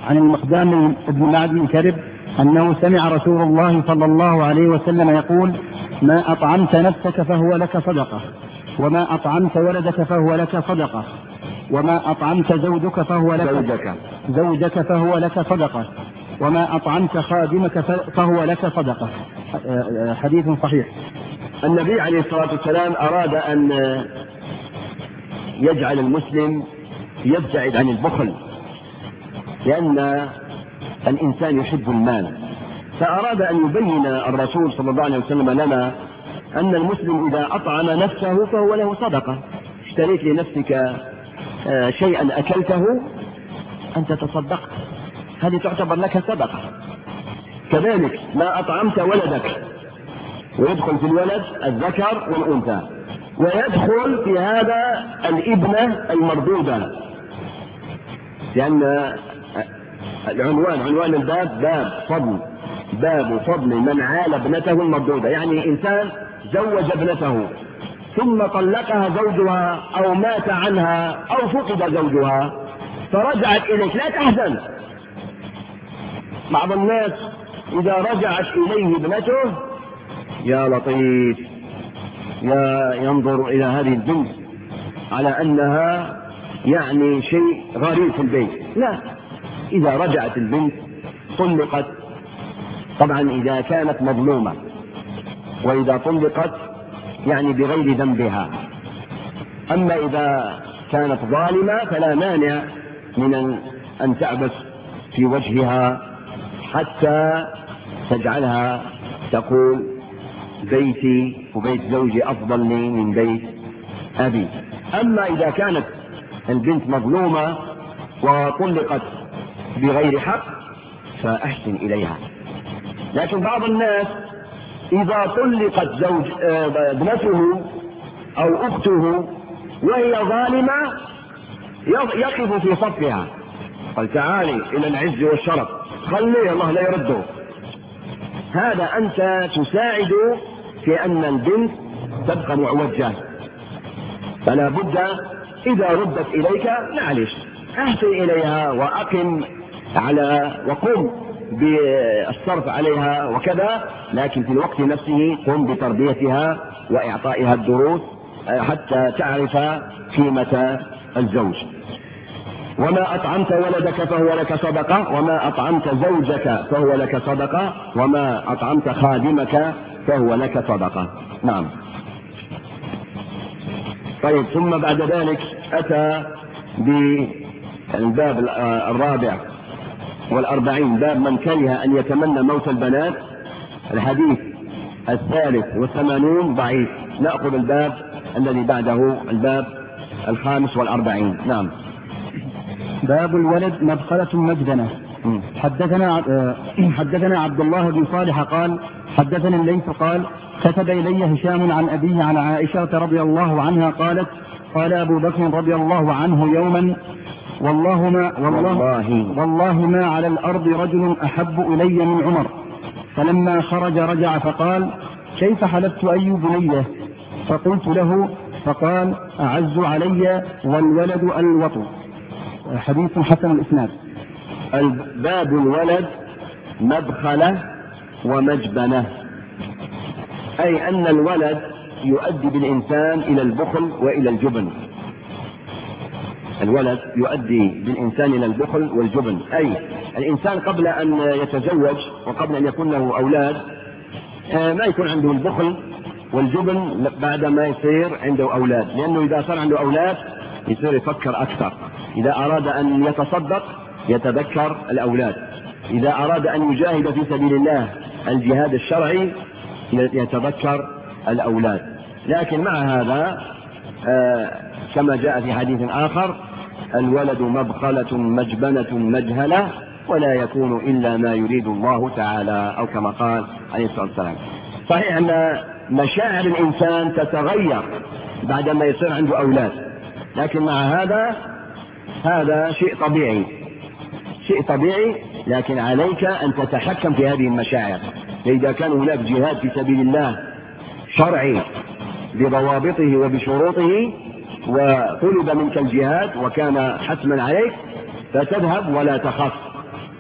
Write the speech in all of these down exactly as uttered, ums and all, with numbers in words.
عن المقدام بن معدي كرب أنه سمع رسول الله صلى الله عليه وسلم يقول: ما أطعمت نفسك فهو لك صدقة، وما أطعمت ولدك فهو لك صدقة، وما أطعمت زوجك فهو لك زوجك, زوجك فهو لك صدقة، وما أطعمت خادمك فهو لك صدقة. حديث صحيح. النبي عليه الصلاة والسلام أراد أن يجعل المسلم يبتعد عن البخل، لأن الإنسان يحب المال، فأراد أن يبين الرسول صلى الله عليه وسلم لنا أن المسلم إذا أطعم نفسه فهو له صدقة. اشتريت لنفسك شيئا أكلته أنت تصدقت، هذه تعتبر لك صدقة. كذلك ما أطعمت ولدك، ويدخل في الولد الذكر والأنثى، ويدخل في هذا الابنة المردودة، لأن العنوان عنوان الباب باب فضل، باب فضل من عال ابنته المردودة، يعني إنسان زوج ابنته ثم طلقها زوجها أو مات عنها أو فقد زوجها فرجعت إليك، لا تحزن. بعض الناس إذا رجعت إليه ابنته يا لطيف، يا ينظر إلى هذه البنت على أنها يعني شيء غريب في البيت. لا، إذا رجعت البنت طلقت، طبعا إذا كانت مظلومة، وإذا طلقت يعني بغير ذنبها. أما إذا كانت ظالمة فلا مانع من أن تعبث في وجهها حتى تجعلها تقول: بيتي وبيت زوجي أفضل لي من بيت أبي. أما إذا كانت البنت مظلومة وطلقت بغير حق فأحسن إليها. لكن بعض الناس إذا طلقت زوج ابنته أو أخته وهي ظالمة يقف في صفها، قال: تعالي إلى العز والشرف، خليه الله لا يرده. هذا أنت تساعد في أن البنت تبقى معوجة، فلا بد إذا ردت إليك معلش أحسن إليها وأقم على وقم بالصرف عليها وكذا، لكن في الوقت نفسه قم بتربيتها وإعطائها الدروس حتى تعرف قيمة الزوج. وما أطعمت ولدك فهو لك صدقة، وما أطعمت زوجك فهو لك صدقة، وما أطعمت خادمك فهو لك صدقة. نعم. طيب، ثم بعد ذلك أتى بالباب الرابع والأربعين، باب من كره أن يتمنى موت البنات. الحديث الثالث والثمانون ضعيف. نأخذ الباب الذي بعده، الباب الخامس والأربعين. نعم. باب الولد مبخلة مجدنة. حدثنا حدثنا عبد الله بن صالح قال: حدثنا الليث قال: كتب إلي هشام عن أبيه عن عائشة رضي الله عنها قالت: قال أبو بكر رضي الله عنه يوما: والله ما, والله, والله, والله ما على الأرض رجل أحب إلي من عمر. فلما خرج رجع فقال: كيف حلفت أي بنية؟ فقلت له، فقال: أعز علي والولد الوطن. حديث حسن الإسناد. باب الولد مبخلة ومجبنة، أي أن الولد يؤدي بالإنسان إلى البخل وإلى الجبن. الولد يؤدي بالإنسان إلى البخل والجبن، أي الإنسان قبل أن يتزوج وقبل أن يكون له أولاد ما يكون عنده البخل والجبن بعد ما يصير عنده أولاد، لأنه إذا صار عنده أولاد يصير يفكر أكثر. إذا أراد أن يتصدق يتذكر الأولاد، إذا أراد أن يجاهد في سبيل الله الجهاد الشرعي يتذكر الأولاد. لكن مع هذا آه كما جاء في حديث آخر: الولد مبخلة مجبنة مجهلة ولا يكون إلا ما يريد الله تعالى، أو كما قال عليه الصلاة والسلام. صحيح أن مشاعر الإنسان تتغير بعدما يصير عنده أولاد، لكن مع هذا هذا شيء طبيعي شيء طبيعي لكن عليك أن تتحكم في هذه المشاعر. فإذا كان هناك جهاد في سبيل الله شرعي بضوابطه وبشروطه وطلب منك الجهاد وكان حتما عليك فتذهب ولا تخف،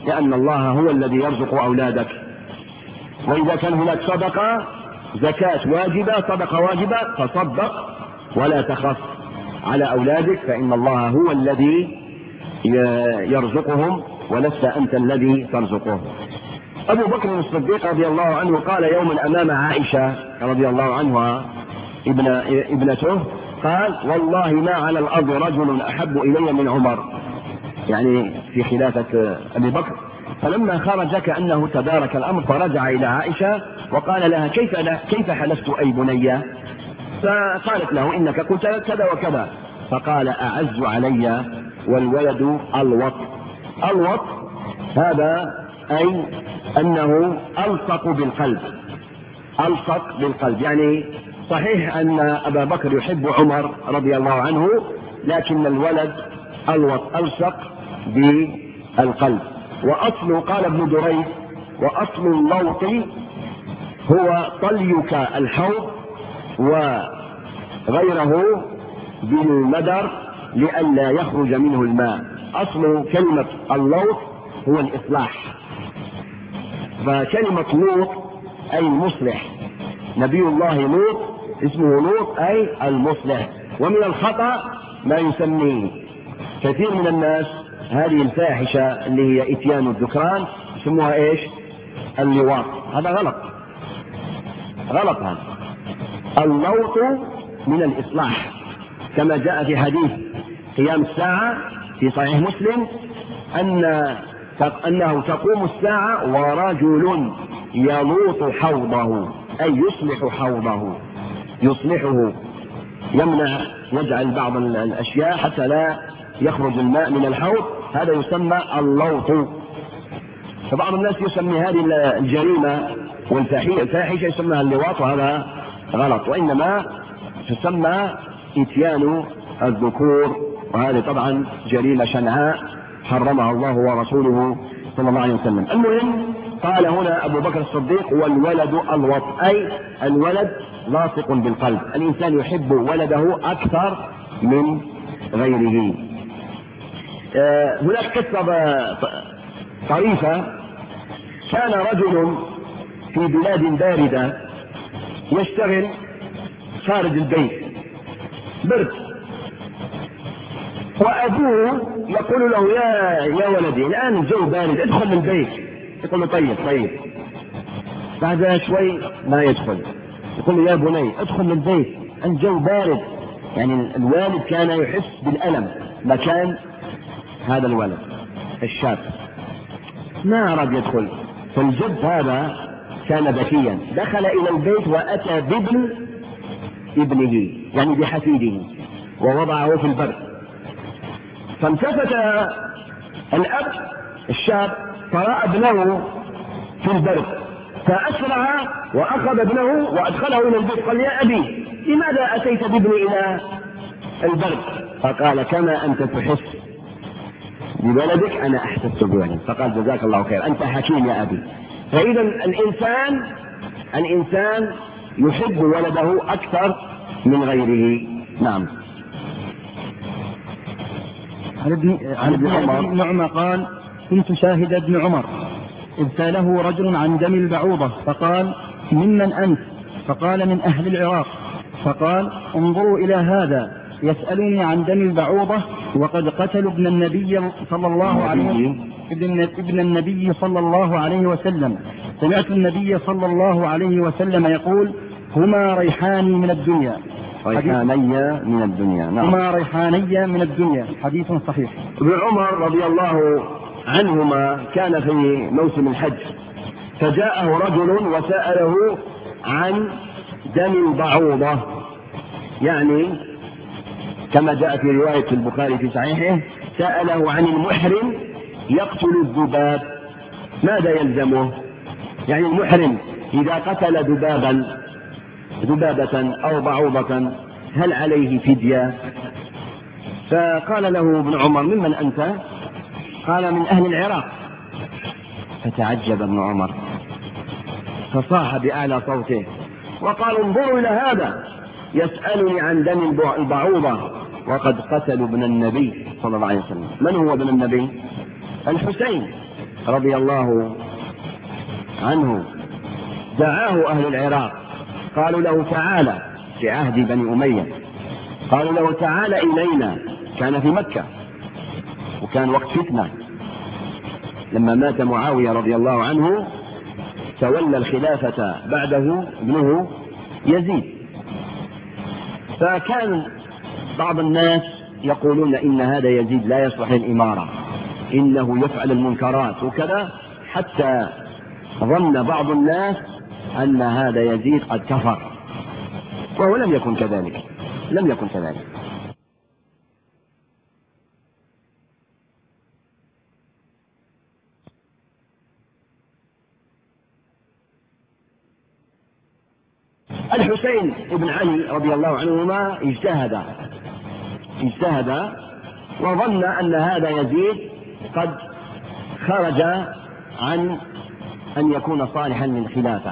لأن الله هو الذي يرزق أولادك. وإذا كان هناك صدقة زكاة واجبة صدقة واجبة فصدق ولا تخف على أولادك، فإن الله هو الذي يرزقهم ولست أنت الذي ترزقهم. أبو بكر الصديق رضي الله عنه قال يوما أمام عائشة رضي الله عنها ابن ابنته، قال والله ما على الأرض رجل أحب إلي من عمر، يعني في خلافة أبي بكر. فلما خرج كأنه تدارك الأمر فرجع إلى عائشة وقال لها كيف, كيف حلفت أي بني؟ فقالت له إنك قلت كذا وكذا. فقال أعز علي والولد الوط. الوط هذا أي أنه ألصق بالقلب، ألصق بالقلب، يعني صحيح أن أبا بكر يحب عمر رضي الله عنه، لكن الولد الوط ألصق بالقلب. وأصل قال ابن دريد وأصل اللوط هو طليك الحوض وغيره بالمدر لئلا يخرج منه الماء. أصل كلمة اللوط هو الإصلاح، فكلمة لوط أي المصلح، نبي الله لوط اسمه لوط أي المصلح. ومن الخطأ ما يسميه كثير من الناس هذه الفاحشة اللي هي إتيان الذكران يسموها إيش؟ اللواط. هذا غلط، غلط. هذا اللوط من الإصلاح، كما جاء في حديث قيام الساعة في صحيح مسلم أن أنه تقوم الساعة ورجل يلوط حوضه أي يصلح حوضه، يصلحه، يمنع، يجعل بعض الأشياء حتى لا يخرج الماء من الحوض، هذا يسمى اللوط. فبعض الناس يسمي هذه الجريمة والفاحشة يسمىها اللواط، وهذا غلط، وإنما تسمى إتيان الذكور، وهذه طبعا جريمة شنعاء حرمها الله ورسوله صلى الله عليه وسلم. المهم قال هنا أبو بكر الصديق والولد الوط أي الولد لاصق بالقلب، الإنسان يحب ولده أكثر من غيره. آه هناك قصة طريفة، كان رجل في بلاد باردة يشتغل خارج البيت، برد، وأبوه يقول له يا يا ولدي الآن الجو بارد ادخل البيت. يقول له طيب طيب. بعد شوي ما يدخل، يقول له يا بني ادخل البيت الجو بارد. يعني الوالد كان يحس بالألم مكان هذا الولد الشاب، ما أراد يدخل. فالجد هذا كان ذكيا، دخل إلى البيت وأتى بابن ابنه يعني بحفيده ووضعه في البرد. فالتفت الأب الشاب فرأى ابنه في البرد، فأسرع وأخذ ابنه وأدخله إلى البيت. قال يا أبي لماذا أتيت بابني إلى البرد؟ فقال كما أنت تحس بولدك أنا أحسست بولدك. فقال جزاك الله خير أنت حكيم يا أبي. فإذا الإنسان الإنسان يحب ولده أكثر من غيره. نعم. عن ابن عن ابن عمر قال كنت شاهد ابن عمر إذ سأله رجل عن دم البعوضة فقال ممن أنت؟ فقال من أهل العراق. فقال انظروا إلى هذا يسألني عن دم البعوضة وقد قتلوا ابن النبي صلى الله عليه وسلم ابن, ابن النبي صلى الله عليه وسلم. سمعت النبي صلى الله عليه وسلم يقول هما ريحان من الدنيا، ريحاني من الدنيا. نعم. هما ريحاني من الدنيا، حديث صحيح. ابن عمر رضي الله عنهما كان في موسم الحج، فجاءه رجل وسأله عن دم البعوضة، يعني كما جاء في رواية البخاري في صحيحه سأله عن المحرم يقتل الذباب ماذا يلزمه؟ يعني المحرم إذا قتل ذبابا ذبابة أو بعوضة هل عليه فدية؟ فقال له ابن عمر ممن أنت؟ قال من أهل العراق. فتعجب ابن عمر فصاح بأعلى صوته وقال انظروا إلى هذا يسألني عن دم البعوضة وقد قتلوا ابن النبي صلى الله عليه وسلم. من هو ابن النبي؟ الحسين رضي الله عنه دعاه أهل العراق، قالوا له تعالى في عهد بني أمية، قالوا له تعالى إلينا، كان في مكة وكان وقت فتنة، لما مات معاوية رضي الله عنه تولى الخلافة بعده ابنه يزيد، فكان بعض الناس يقولون إن هذا يزيد لا يصلح للإمارة، إنه يفعل المنكرات وكذا، حتى ظن بعض الناس أن هذا يزيد قد كفر، وهو لم يكن كذلك، لم يكن كذلك. الحسين بن علي رضي الله عنهما اجتهد اجتهد وظن أن هذا يزيد قد خرج عن أن يكون صالحا للخلافة،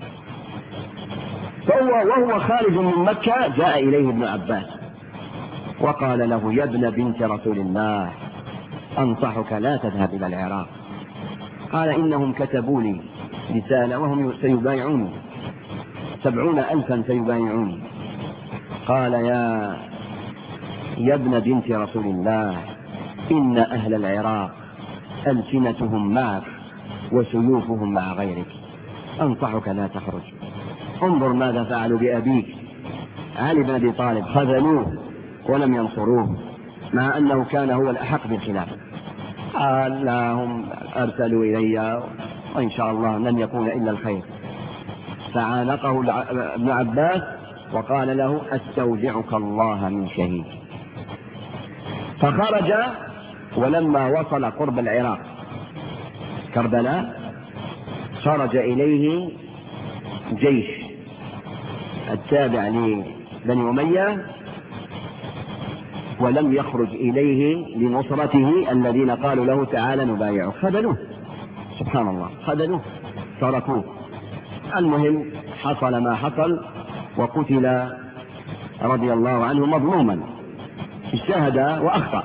فهو وهو خارج من مكة جاء إليه ابن عباس وقال له: يا ابن بنت رسول الله، أنصحك لا تذهب إلى العراق. قال: إنهم كتبوا لي رسالة وهم سيبايعوني، سبعون ألفا سيبايعوني. قال: يا يا ابن بنت رسول الله، إن أهل العراق ألسنتهم معك وسيوفهم مع غيرك، أنصحك لا تخرج. انظر ماذا فعلوا بأبيك علي بن أبي طالب، خذلوه ولم ينصروه مع أنه كان هو الأحق بالخلافة. قال: لا، هم أرسلوا إلي وإن شاء الله لن يكون إلا الخير. فعانقه ابن عباس وقال له: أستودعك الله من شهيد. فخرج، ولما وصل قرب العراق كربلاء خرج إليه جيش التابع لبني أمية، ولم يخرج إليه لنصرته الذين قالوا له تعالى نبايعه، خذلوه، سبحان الله، خذلوه تركوه. المهم حصل ما حصل وقتل رضي الله عنه مظلوما، اجتهد وأخطأ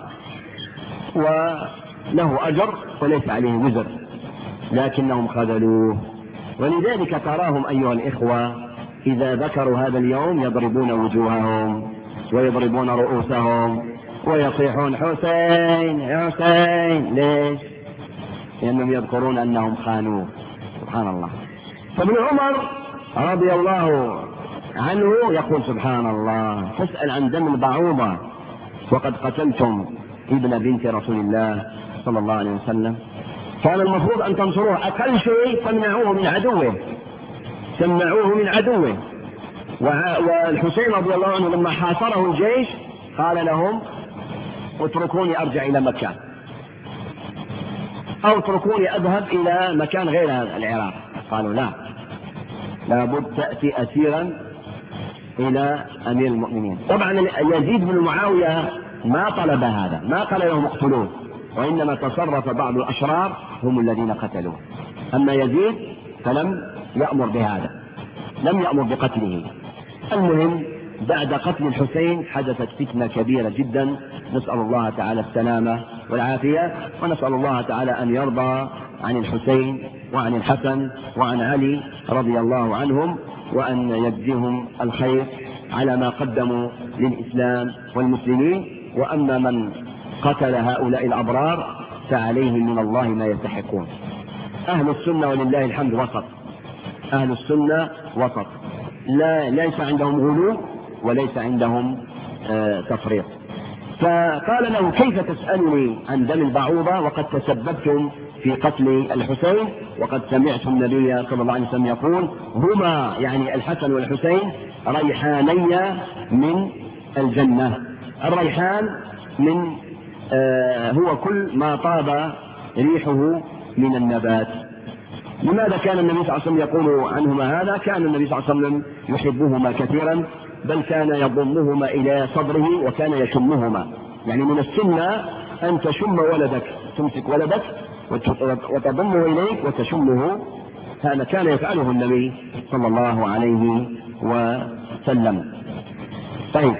وله أجر وليس عليه وزر، لكنهم خذلوه. ولذلك تراهم أيها الإخوة إذا ذكروا هذا اليوم يضربون وجوههم ويضربون رؤوسهم ويصيحون: حسين حسين. ليش؟ لأنهم يذكرون أنهم خانوه، سبحان الله. فابن عمر رضي الله عنه يقول: سبحان الله، تسأل عن دم البعوضة وقد قتلتم ابن بنت رسول الله صلى الله عليه وسلم. كان المفروض أن تنصروه، أقل شيء تمنعوه من عدوه، تمنعوه من عدوه. والحسين رضي الله عنه لما حاصره الجيش قال لهم: اتركوني أرجع إلى مكة، أو اتركوني أذهب إلى مكان غير العراق. قالوا: لا، لابد تأتي أسيرا إلى أمير المؤمنين. طبعا يزيد بن معاوية ما طلب هذا، ما قال لهم اقتلوه، وإنما تصرف بعض الأشرار هم الذين قتلوه. أما يزيد فلم يأمر بهذا، لم يأمر بقتله. المهم بعد قتل الحسين حدثت فتنة كبيرة جدا، نسأل الله تعالى السلامة والعافية، ونسأل الله تعالى أن يرضى عن الحسين وعن الحسن وعن علي رضي الله عنهم، وأن يجزيهم الخير على ما قدموا للإسلام والمسلمين. وأما من قتل هؤلاء الأبرار فعليهم من الله ما يستحقون. أهل السنة ولله الحمد وسط، أهل السنة وسط، لا ليس عندهم غلو وليس عندهم آه تفريط. فقال له: كيف تسألني عن دم البعوضة وقد تسببتم في قتل الحسين، وقد سمعت النبي صلى الله عليه وسلم يقول: هما يعني الحسن والحسين ريحاني من الجنة. الريحان من آه هو كل ما طاب ريحه من النبات. لماذا كان النبي صلى الله عليه وسلم يقول عنهما هذا؟ كان النبي صلى الله عليه وسلم يحبهما كثيرا، بل كان يضمهما إلى صدره وكان يشمهما. يعني من السنة أن تشم ولدك، تمسك ولدك وتضمه إليك وتشمه. هذا كان يفعله النبي صلى الله عليه وسلم. طيب،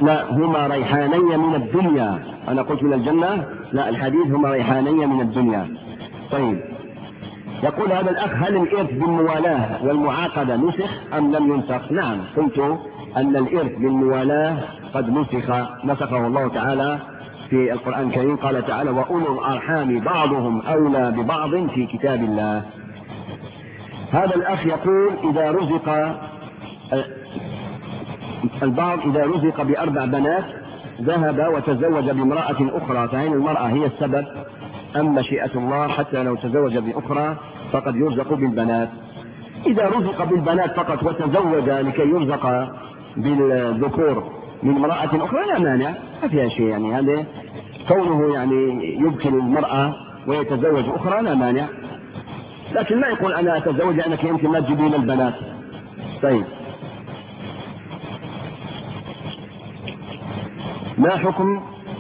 لا، هما ريحاني من الدنيا. أنا قلت من الجنة، لا، الحديث هما ريحاني من الدنيا. طيب، يقول هذا الأخ: هل الإرث بالموالاة والمعاقدة نسخ أم لم ينسخ؟ نعم، قلت أن الإرث بالموالاة قد نسخ، نسخه الله تعالى في القرآن الكريم. قال تعالى: وأولو الأرحام بعضهم أولى ببعض في كتاب الله. هذا الأخ يقول: إذا رزق البعض إذا رزق بأربع بنات ذهب وتزوج بامرأة أخرى، فهل المرأة هي السبب أم مشيئة الله؟ حتى لو تزوج بأخرى فقد يرزق بالبنات. إذا رزق بالبنات فقط وتزوج لكي يرزق بالذكور من امرأة أخرى لا مانع، ما فيها شيء. يعني هذا كونه يعني يبكي المرأة ويتزوج أخرى لا مانع، لكن ما يقول أنا أتزوج لأنك يمكن ما تجيبين البنات. طيب، ما حكم،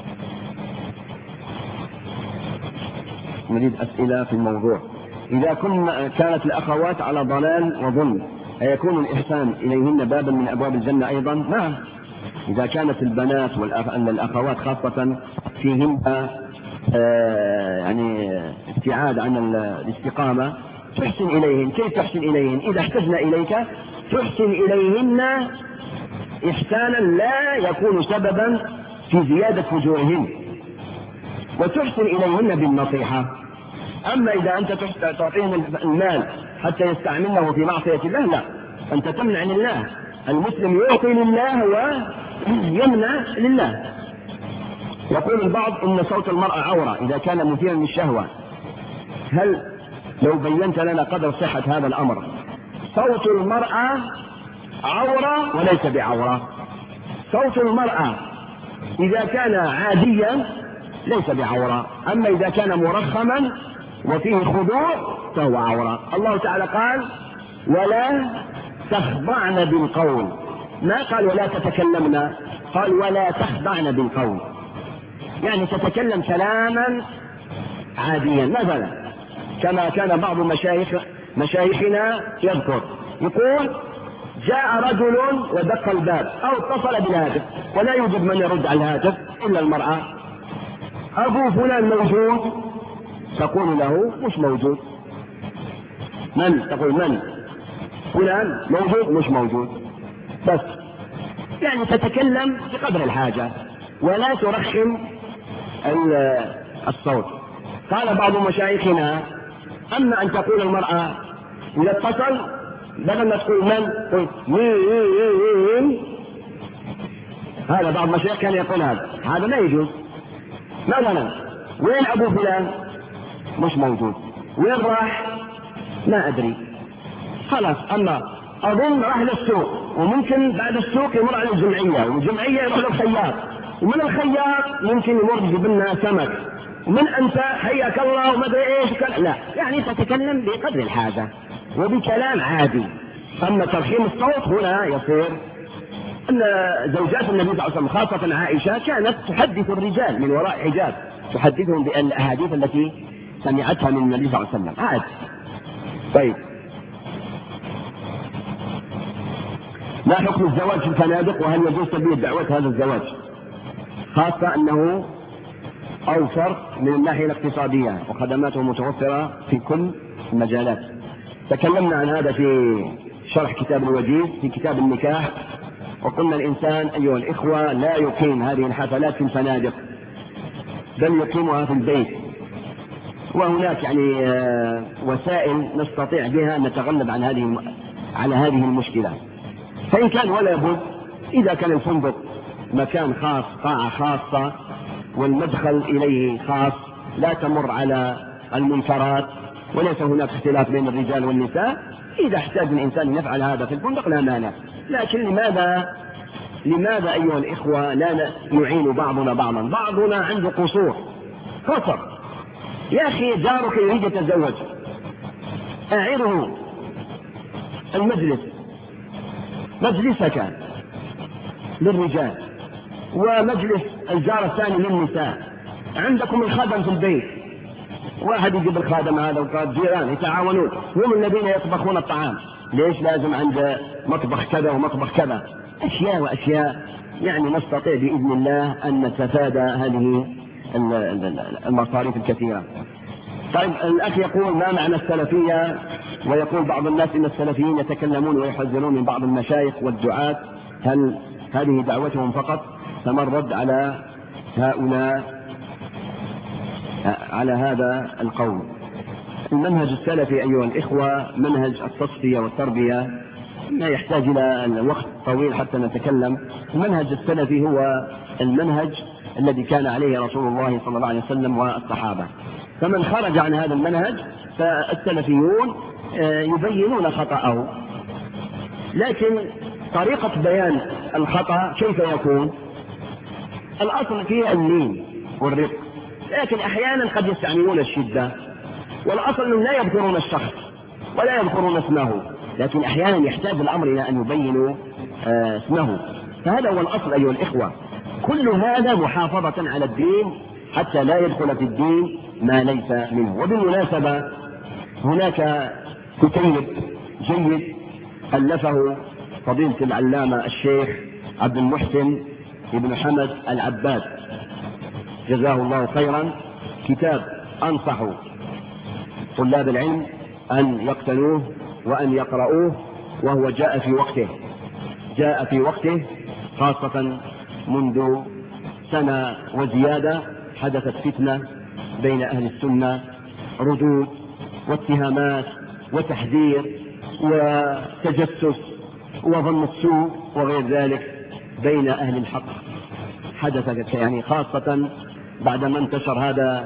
نريد أسئلة في الموضوع. إذا كن كانت الأخوات على ضلال وظلم أيكون الإحسان إليهن بابا من أبواب الجنة أيضا؟ نعم، إذا كانت البنات والأخوات خاصة فيهن آه يعني ابتعاد عن الاستقامة تحسن إليهن. كيف تحسن إليهن؟ إذا احتجنا إليك تحسن إليهن إحسانا لا يكون سببا في زيادة فجورهن، وتحسن إليهن بالنصيحة. أما إذا أنت تعطيهم المال حتى يستعملنه في معصية الله، لا، أنت تمنع لله. المسلم يعطي لله ويمنع لله. يقول البعض إن صوت المرأة عورة إذا كان مثيرا للشهوة، هل لو بينت لنا قدر صحة هذا الأمر؟ صوت المرأة عورة وليس بعورة. صوت المرأة إذا كان عاديا ليس بعورة، أما إذا كان مرخما وفيه خضوع فهو عورة. الله تعالى قال: ولا تخضعن بالقول، ما قال ولا تتكلمن، قال ولا تخضعن بالقول، يعني تتكلم كلاما عاديا. مثلا كما كان بعض مشايخ مشايخنا يذكر، يقول: جاء رجل ودق الباب أو اتصل بالهاتف ولا يوجد من يرد على الهاتف إلا المرأة، أبو فلان موجود؟ تقول له: مش موجود. من؟ تقول من؟ فلان موجود؟ مش موجود. بس يعني تتكلم بقدر الحاجة ولا ترخم الصوت. قال بعض مشايخنا: أما أن تقول المرأة إذا اتصل بدل ما تقول من قل مين، هذا بعض المشايخ كان يقول هذا هذا لا يجوز. مثلا وين أبو فلان؟ مش موجود. وين راح؟ ما أدري. خلاص. أما أظن راح للسوق، وممكن بعد السوق يمر على الجمعية، والجمعية يروح للخياط، ومن الخياط يمكن يمر يجيب لنا سمك، ومن أنت حياك الله وما أدري إيش. لا، يعني تتكلم بقدر الحاجة وبكلام عادي. أما ترخيم الصوت هنا يصير أن زوجات النبي صلى الله عليه وسلم خاصة عائشة كانت تحدث الرجال من وراء حجاب، تحدثهم بالأحاديث التي سمعتها من النبي صلى الله عليه وسلم عاد. طيب، ما حكم الزواج في الفنادق، وهل يجوز تلبية دعوة هذا الزواج، خاصة أنه أوفر من الناحية الاقتصادية وخدماته متوفرة في كل المجالات؟ تكلمنا عن هذا في شرح كتاب الوجيز في كتاب النكاح، وقلنا الإنسان أيها الإخوة لا يقيم هذه الحفلات في الفنادق بل يقيمها في البيت، وهناك يعني وسائل نستطيع بها أن نتغلب عن هذه على هذه المشكلة. فإن كان ولا بد، إذا كان الفندق مكان خاص، قاعة خاصة والمدخل إليه خاص، لا تمر على المنكرات وليس هناك اختلاف بين الرجال والنساء، إذا احتاج الإنسان أن يفعل هذا في الفندق لا مانع. لكن لماذا لماذا أيها الإخوة لا نعين بعضنا بعضا؟ بعضنا عنده قصور قصر. يا أخي جارك يريد يتزوج، أعره المجلس مجلسك للرجال ومجلس الجار الثاني للنساء، عندكم الخادم في البيت، واحد يجيب الخادم هذا وقال جيران يتعاونون، هم الذين يطبخون الطعام، ليش لازم عند مطبخ كذا ومطبخ كذا؟ أشياء وأشياء يعني نستطيع بإذن الله أن نتفادى هذه المصاريف الكثيرة. طيب الأخ يقول ما معنى السلفية؟ ويقول بعض الناس إن السلفيين يتكلمون ويحذرون من بعض المشايخ والدعاة، هل هذه دعوتهم فقط؟ فما الرد على هؤلاء على هذا القول؟ المنهج السلفي أيها الإخوة منهج التصفية والتربية، لا يحتاج إلى وقت طويل حتى نتكلم. المنهج السلفي هو المنهج الذي كان عليه رسول الله صلى الله عليه وسلم والصحابة، فمن خرج عن هذا المنهج فالسلفيون يبينون خطأه، لكن طريقة بيان الخطأ كيف يكون؟ الأصل فيه اللين والرفق، لكن أحيانا قد يستعملون الشدة، والأصل أنهم لا يذكرون الشخص ولا يذكرون اسمه، لكن أحيانا يحتاج الأمر إلى أن يبينوا اسمه. فهذا هو الأصل أيها الإخوة. كل هذا محافظة على الدين حتى لا يدخل في الدين ما ليس منه. وبالمناسبة هناك كتيب جيد ألفه فضيلة العلامة الشيخ عبد المحسن ابن حمد العباد جزاه الله خيرا، كتاب أنصح طلاب العلم أن يقتنوه وأن يقرؤوه، وهو جاء في وقته جاء في وقته خاصة منذ سنة وزيادة حدثت فتنة بين أهل السنة، ردود واتهامات وتحذير وتجسس وظن السوء وغير ذلك بين أهل الحق، حدثت يعني خاصة بعدما انتشر هذا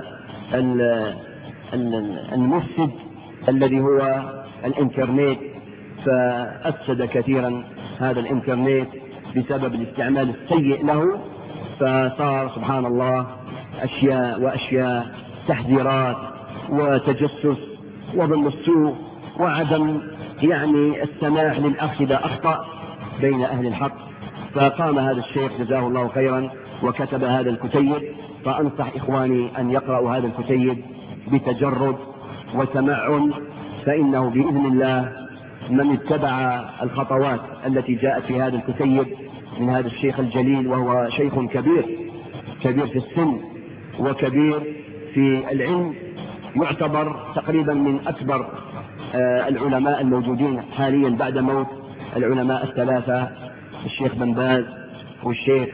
المفسد الذي هو الإنترنت، فأفسد كثيرا هذا الإنترنت بسبب الاستعمال السيء له، فصار سبحان الله أشياء وأشياء، تحذيرات وتجسس وظن السوء وعدم يعني السماح للأخ إذا أخطأ بين أهل الحق. فقام هذا الشيخ جزاه الله خيرا وكتب هذا الكتيب، فأنصح إخواني أن يقرأوا هذا الكتيب بتجرد وتمعن، فإنه بإذن الله من اتبع الخطوات التي جاءت في هذا الكتيب من هذا الشيخ الجليل، وهو شيخ كبير كبير في السن وكبير في العلم، يعتبر تقريبا من أكبر العلماء الموجودين حاليا بعد موت العلماء الثلاثة، الشيخ بن باز والشيخ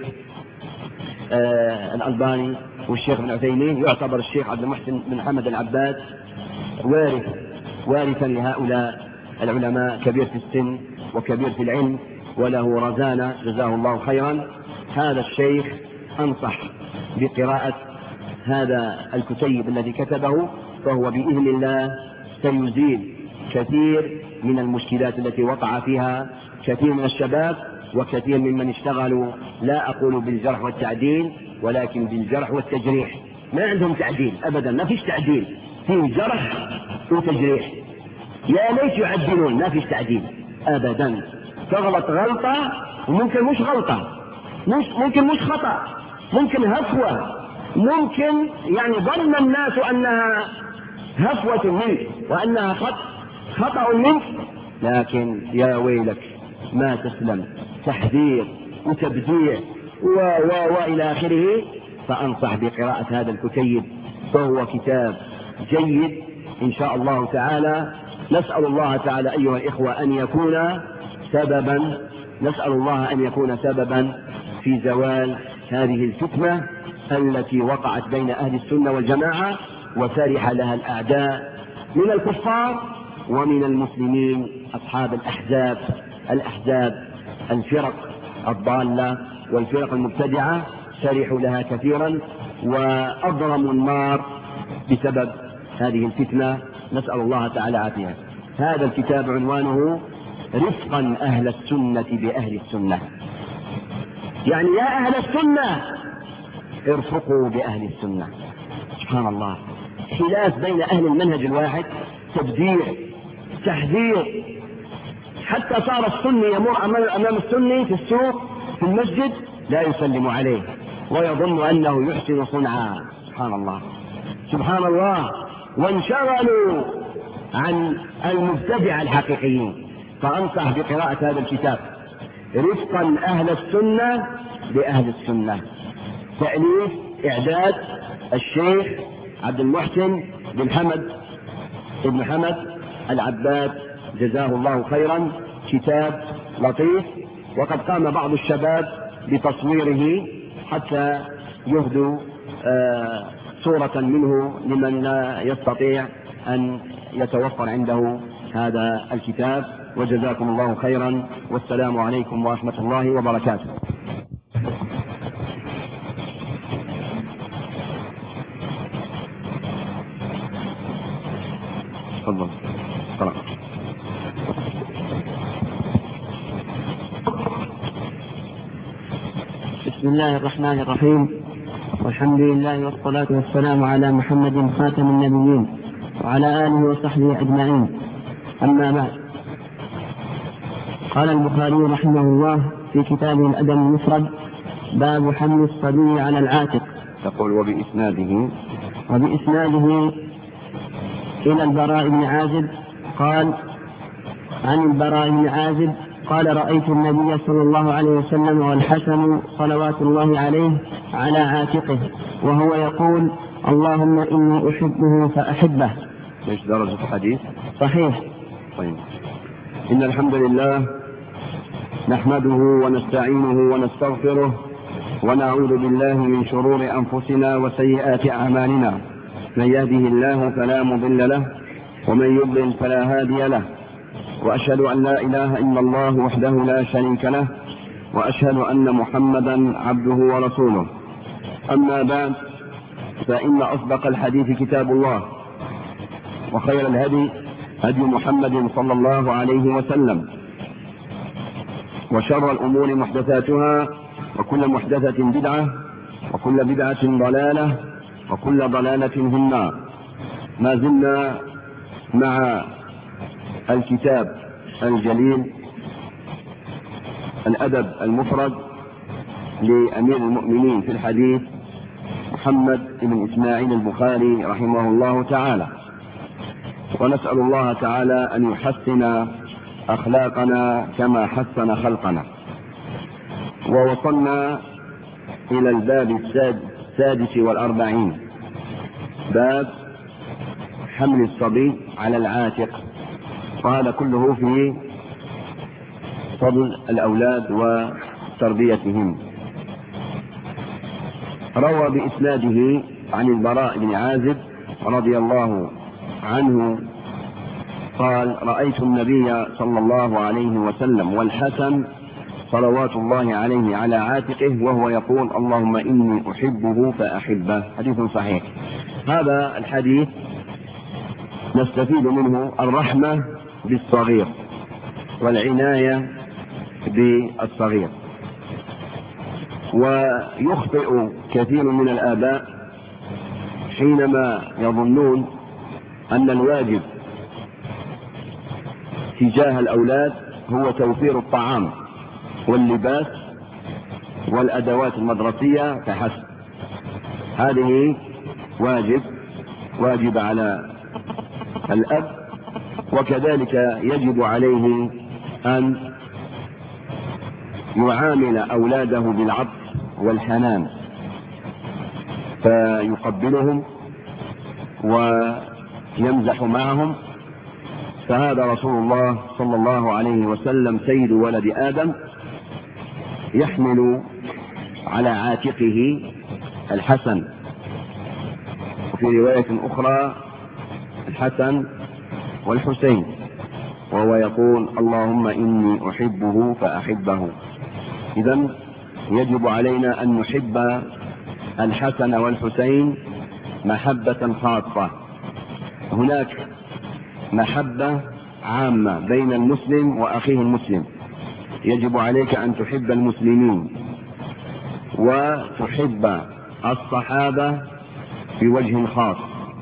الألباني والشيخ ابن عثيمين. يعتبر الشيخ عبد المحسن بن حمد العباد وارث وارثا لهؤلاء العلماء، كبير في السن وكبير في العلم وله رزانة جزاه الله خيرا. هذا الشيخ أنصح بقراءة هذا الكتيب الذي كتبه، فهو بإذن الله سيزيل كثير من المشكلات التي وقع فيها كثير من الشباب وكثير ممن اشتغلوا، لا أقول بالجرح والتعديل ولكن بالجرح والتجريح. ما عندهم تعديل أبدا، ما فيش تعديل، فيه جرح وتجريح. يا ليت يعدلون، ما فيش تعديل أبدا. تغلط غلطة وممكن مش غلطة، مش ممكن مش خطأ، ممكن هفوة، ممكن يعني ظن الناس أنها هفوة منك وأنها خطأ منك، لكن يا ويلك ما تسلم، تحذير وتبديع و و وإلى آخره. فأنصح بقراءة هذا الكتيب، فهو كتاب جيد إن شاء الله تعالى. نسأل الله تعالى أيها الإخوة أن يكون سببا نسأل الله أن يكون سببا في زوال هذه الفتنة التي وقعت بين أهل السنة والجماعة وفرح لها الأعداء من الكفار ومن المسلمين أصحاب الأحزاب الأحزاب الفرق الضالة والفرق المبتدعة، فرحوا لها كثيرا وأضرموا النار بسبب هذه الفتنة. نسأل الله تعالى عافية. هذا الكتاب عنوانه رفقا أهل السنة بأهل السنة، يعني يا أهل السنة ارفقوا بأهل السنة. سبحان الله، خلاف بين أهل المنهج الواحد، تبديع، تحذير، حتى صار السني يمر أمام السني في السوق في المسجد لا يسلم عليه ويظن أنه يحسن صنعا. سبحان الله سبحان الله، وانشغلوا عن المبتدع الحقيقيين. فأنصح بقراءة هذا الكتاب. رفقا أهل السنة بأهل السنة. تأليف إعداد الشيخ عبد المحسن بن حمد ابن حمد العباد جزاه الله خيرا، كتاب لطيف، وقد قام بعض الشباب بتصويره حتى يهدوا آه صورة منه لمن لا يستطيع أن يتوفر عنده هذا الكتاب. وجزاكم الله خيرا، والسلام عليكم ورحمة الله وبركاته. تفضل. قرأ. بسم الله الرحمن الرحيم، والحمد لله والصلاة والسلام على محمد خاتم النبيين وعلى آله وصحبه أجمعين. أما بعد، قال البخاري رحمه الله في كتابه الأدب المفرد: باب حمل الصبي على العاتق. تقول وبإسناده وبإسناده إلى البراء بن عازب قال: عن البراء بن عازب قال: رأيت النبي صلى الله عليه وسلم والحسن صلوات الله عليه على عاتقه وهو يقول: اللهم إني أحبه فأحبه. ايش درجة الحديث؟ صحيح. طيب. إن الحمد لله نحمده ونستعينه ونستغفره ونعوذ بالله من شرور أنفسنا وسيئات أعمالنا. من يهده الله فلا مضل له ومن يضلل فلا هادي له، وأشهد أن لا إله إلا الله وحده لا شريك له، وأشهد أن محمدا عبده ورسوله. أما بعد، فإن أصدق الحديث كتاب الله، وخير الهدي هدي محمد صلى الله عليه وسلم، وشر الأمور محدثاتها، وكل محدثة بدعة، وكل بدعة ضلالة، وكل ضلالة في النار. ما زلنا مع الكتاب الجليل الأدب المفرد لأمير المؤمنين في الحديث محمد بن إسماعيل البخاري رحمه الله تعالى، ونسأل الله تعالى أن يحسن أخلاقنا كما حسن خلقنا. ووصلنا إلى الباب السادس والأربعين، باب حمل الصبي على العاتق، وهذا كله في فضل الأولاد وتربيتهم. روى بإسناده عن البراء بن عازب رضي الله عنه قال: رأيت النبي صلى الله عليه وسلم والحسن صلوات الله عليه على عاتقه وهو يقول: اللهم إني أحبه فأحبه. حديث صحيح. هذا الحديث نستفيد منه الرحمة بالصغير والعناية بالصغير. ويخطئ كثير من الآباء حينما يظنون أن الواجب تجاه الأولاد هو توفير الطعام واللباس والأدوات المدرسية فحسب. هذه واجب واجب على الأب، وكذلك يجب عليه أن يعامل أولاده بالعطف والحنان، فيقبلهم ويمزح معهم. فهذا رسول الله صلى الله عليه وسلم سيد ولد آدم، يحمل على عاتقه الحسن، وفي رواية أخرى الحسن والحسين، وهو يقول: اللهم إني أحبه فأحبه. إذن يجب علينا أن نحب الحسن والحسين محبة خاصة. هناك محبة عامة بين المسلم وأخيه المسلم، يجب عليك أن تحب المسلمين وتحب الصحابة بوجه خاص،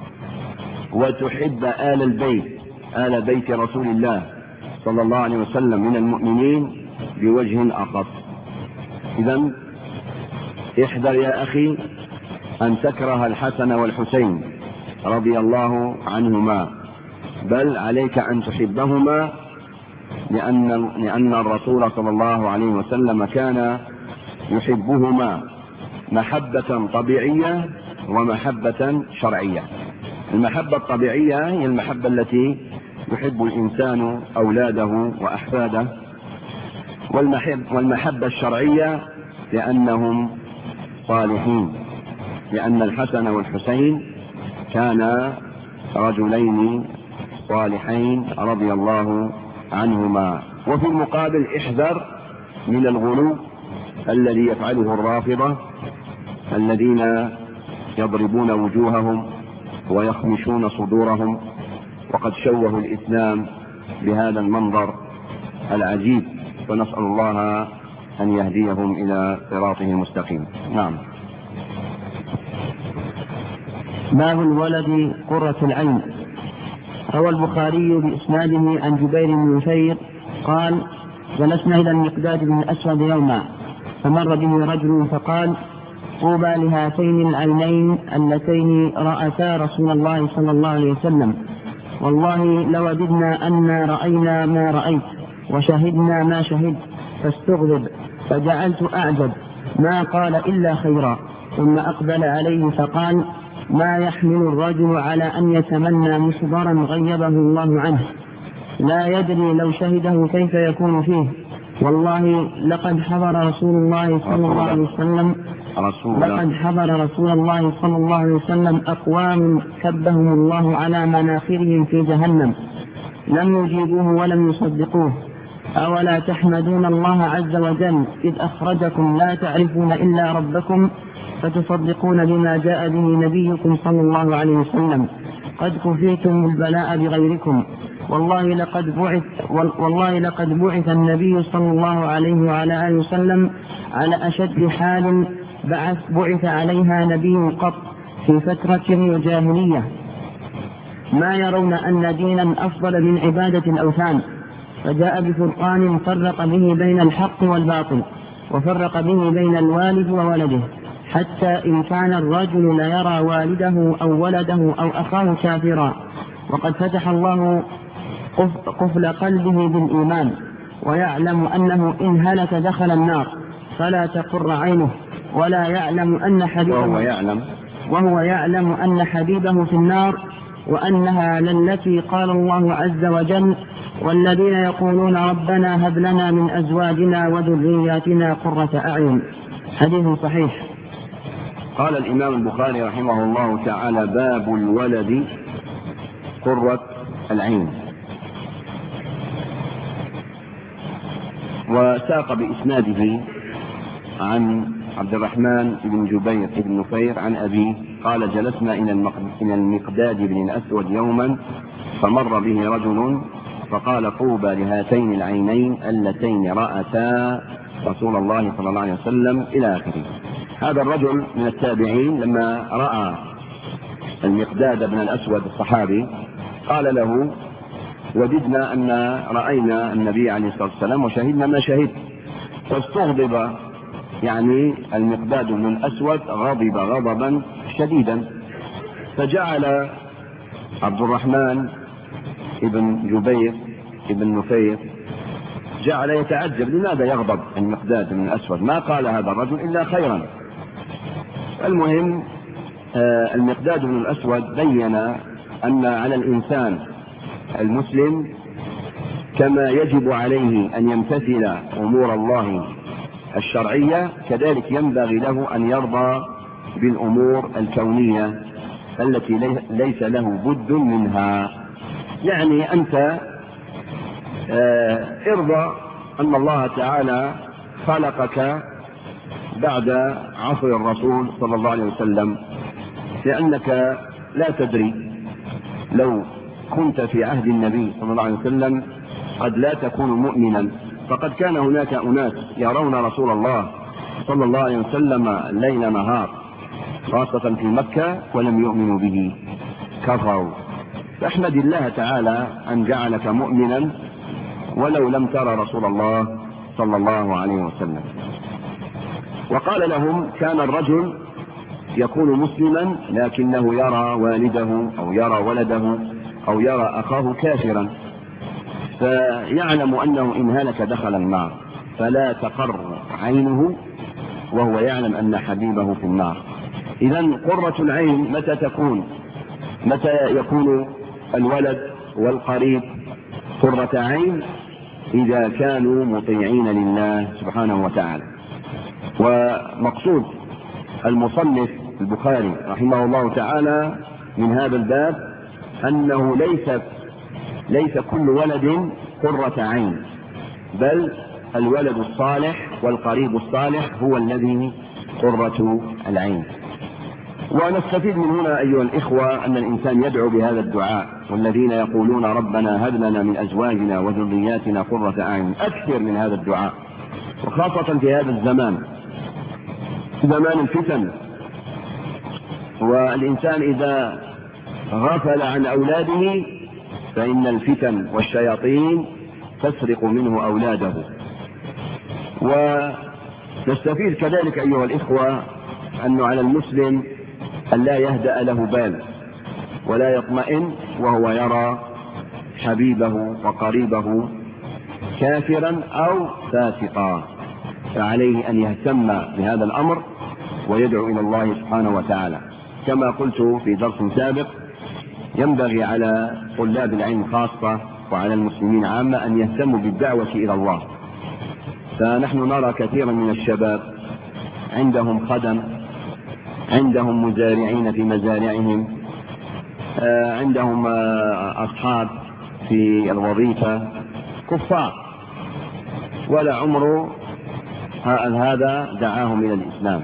وتحب آل البيت آل بيت رسول الله صلى الله عليه وسلم من المؤمنين بوجه أخص. إذن احذر يا أخي أن تكره الحسن والحسين رضي الله عنهما، بل عليك أن تحبهما لأن, لأن الرسول صلى الله عليه وسلم كان يحبهما محبة طبيعية ومحبة شرعية. المحبة الطبيعية هي المحبة التي يحب الإنسان أولاده وأحفاده، والمحب والمحبة الشرعية لأنهم صالحين، لأن الحسن والحسين كانا رجلين صالحين رضي الله عنهما. وفي المقابل احذر من الغلو الذي يفعله الرافضة الذين يضربون وجوههم ويخمشون صدورهم، وقد شوهوا الإسلام بهذا المنظر العجيب، ونسأل الله أن يهديهم إلى صراطه المستقيم. نعم. باب الولد قرة العين. روى البخاري بإسناده عن جبير بن نفير قال: جلسنا إلى المقداد بن الأسود يوما، فمر به رجل فقال: طوبى لهاتين العينين اللتين رأتا رسول الله صلى الله عليه وسلم، والله لوددنا أن رأينا ما رأيت وشهدنا ما شهدت، فاستغرب، فجعلت أعجب، ما قال إلا خيرا، ثم أقبل عليه فقال: ما يحمل الرجل على أن يتمنى مصدرا غيبه الله عنه، لا يدري لو شهده كيف يكون فيه، والله لقد حضر رسول الله صلى الله عليه وسلم لقد حضر رسول الله صلى الله عليه وسلم أقوام كبهم الله على مناخرهم في جهنم، لم يجيبوه ولم يصدقوه، أولا تحمدون الله عز وجل إذ أخرجكم لا تعرفون إلا ربكم، فتصدقون بما جاء به نبيكم صلى الله عليه وسلم، قد كفيتم البلاء بغيركم، والله لقد بعث والله لقد بعث النبي صلى الله عليه وعلى آله وسلم على أشد حال بعث بعث عليها نبي قط في فترة الجاهلية، ما يرون أن دينا أفضل من عبادة الأوثان، فجاء بفرقان فرق به بين الحق والباطل، وفرق به بين الوالد وولده، حتى إن كان الرجل ليرى والده أو ولده أو أخاه كافرا، وقد فتح الله قفل قلبه بالإيمان، ويعلم أنه إن هلك دخل النار فلا تقر عينه، ولا يعلم أن حبيبه وهو يعلم, وهو يعلم أن حبيبه في النار، وأنها للتي قال الله عز وجل: والذين يقولون ربنا هب لنا من أزواجنا وذرياتنا قرة أعين. حديث صحيح. قال الإمام البخاري رحمه الله تعالى: باب الولد قرة العين. وساق بإسناده عن عبد الرحمن بن جبير بن نفير عن أبيه قال: جلسنا إلى المقداد بن الأسود يوما، فمر به رجل فقال: طوبى لهاتين العينين اللتين رأتا رسول الله صلى الله عليه وسلم، إلى آخره. هذا الرجل من التابعين لما رأى المقداد بن الأسود الصحابي قال له: وددنا أن رأينا النبي عليه الصلاة والسلام وشهدنا ما شهد. فاستغضب، يعني المقداد بن الأسود غضب غضبا شديدا، فجعل عبد الرحمن ابن جبير ابن نفير جعل يتعجب لماذا يغضب المقداد بن الأسود، ما قال هذا الرجل إلا خيرا. المهم آه المقداد بن الأسود بين أن على الإنسان المسلم كما يجب عليه أن يمتثل أمور الله الشرعية، كذلك ينبغي له أن يرضى بالأمور الكونية التي ليس له بد منها. يعني أنت آه ارضى أن الله تعالى خلقك بعد عصر الرسول صلى الله عليه وسلم، لأنك لا تدري لو كنت في عهد النبي صلى الله عليه وسلم قد لا تكون مؤمنا، فقد كان هناك أناس يرون رسول الله صلى الله عليه وسلم ليل نهار خاصة في مكة ولم يؤمنوا به، كفروا. فاحمد الله تعالى أن جعلك مؤمنا ولو لم ترى رسول الله صلى الله عليه وسلم. وقال لهم: كان الرجل يكون مسلما لكنه يرى والده أو يرى ولده أو يرى أخاه كافرا، فيعلم أنه إن هلك دخل النار، فلا تقر عينه وهو يعلم أن حبيبه في النار. إذن قرة العين متى تكون؟ متى يكون الولد والقريب قرة عين؟ إذا كانوا مطيعين لله سبحانه وتعالى. ومقصود المصنف البخاري رحمه الله تعالى من هذا الباب أنه ليس ليس كل ولد قرة عين، بل الولد الصالح والقريب الصالح هو الذي قرة العين. ونستفيد من هنا أيها الإخوة أن الإنسان يدعو بهذا الدعاء، والذين يقولون ربنا هب لنا من أزواجنا وذرياتنا قرة أعين، أكثر من هذا الدعاء، وخاصة في هذا الزمان، زمان الفتن. والإنسان إذا غفل عن أولاده فإن الفتن والشياطين تسرق منه أولاده. ونستفيد كذلك أيها الإخوة أنه على المسلم أن لا يهدأ له بال ولا يطمئن وهو يرى حبيبه وقريبه كافرا أو فاسقا، فعليه أن يهتم بهذا الأمر ويدعو إلى الله سبحانه وتعالى. كما قلت في درس سابق، ينبغي على طلاب العلم خاصة وعلى المسلمين عامة أن يهتموا بالدعوة إلى الله. فنحن نرى كثيرا من الشباب عندهم خدم، عندهم مزارعين في مزارعهم، عندهم أصحاب في الوظيفة كفار، ولا عمره هذا دعاهم إلى الإسلام.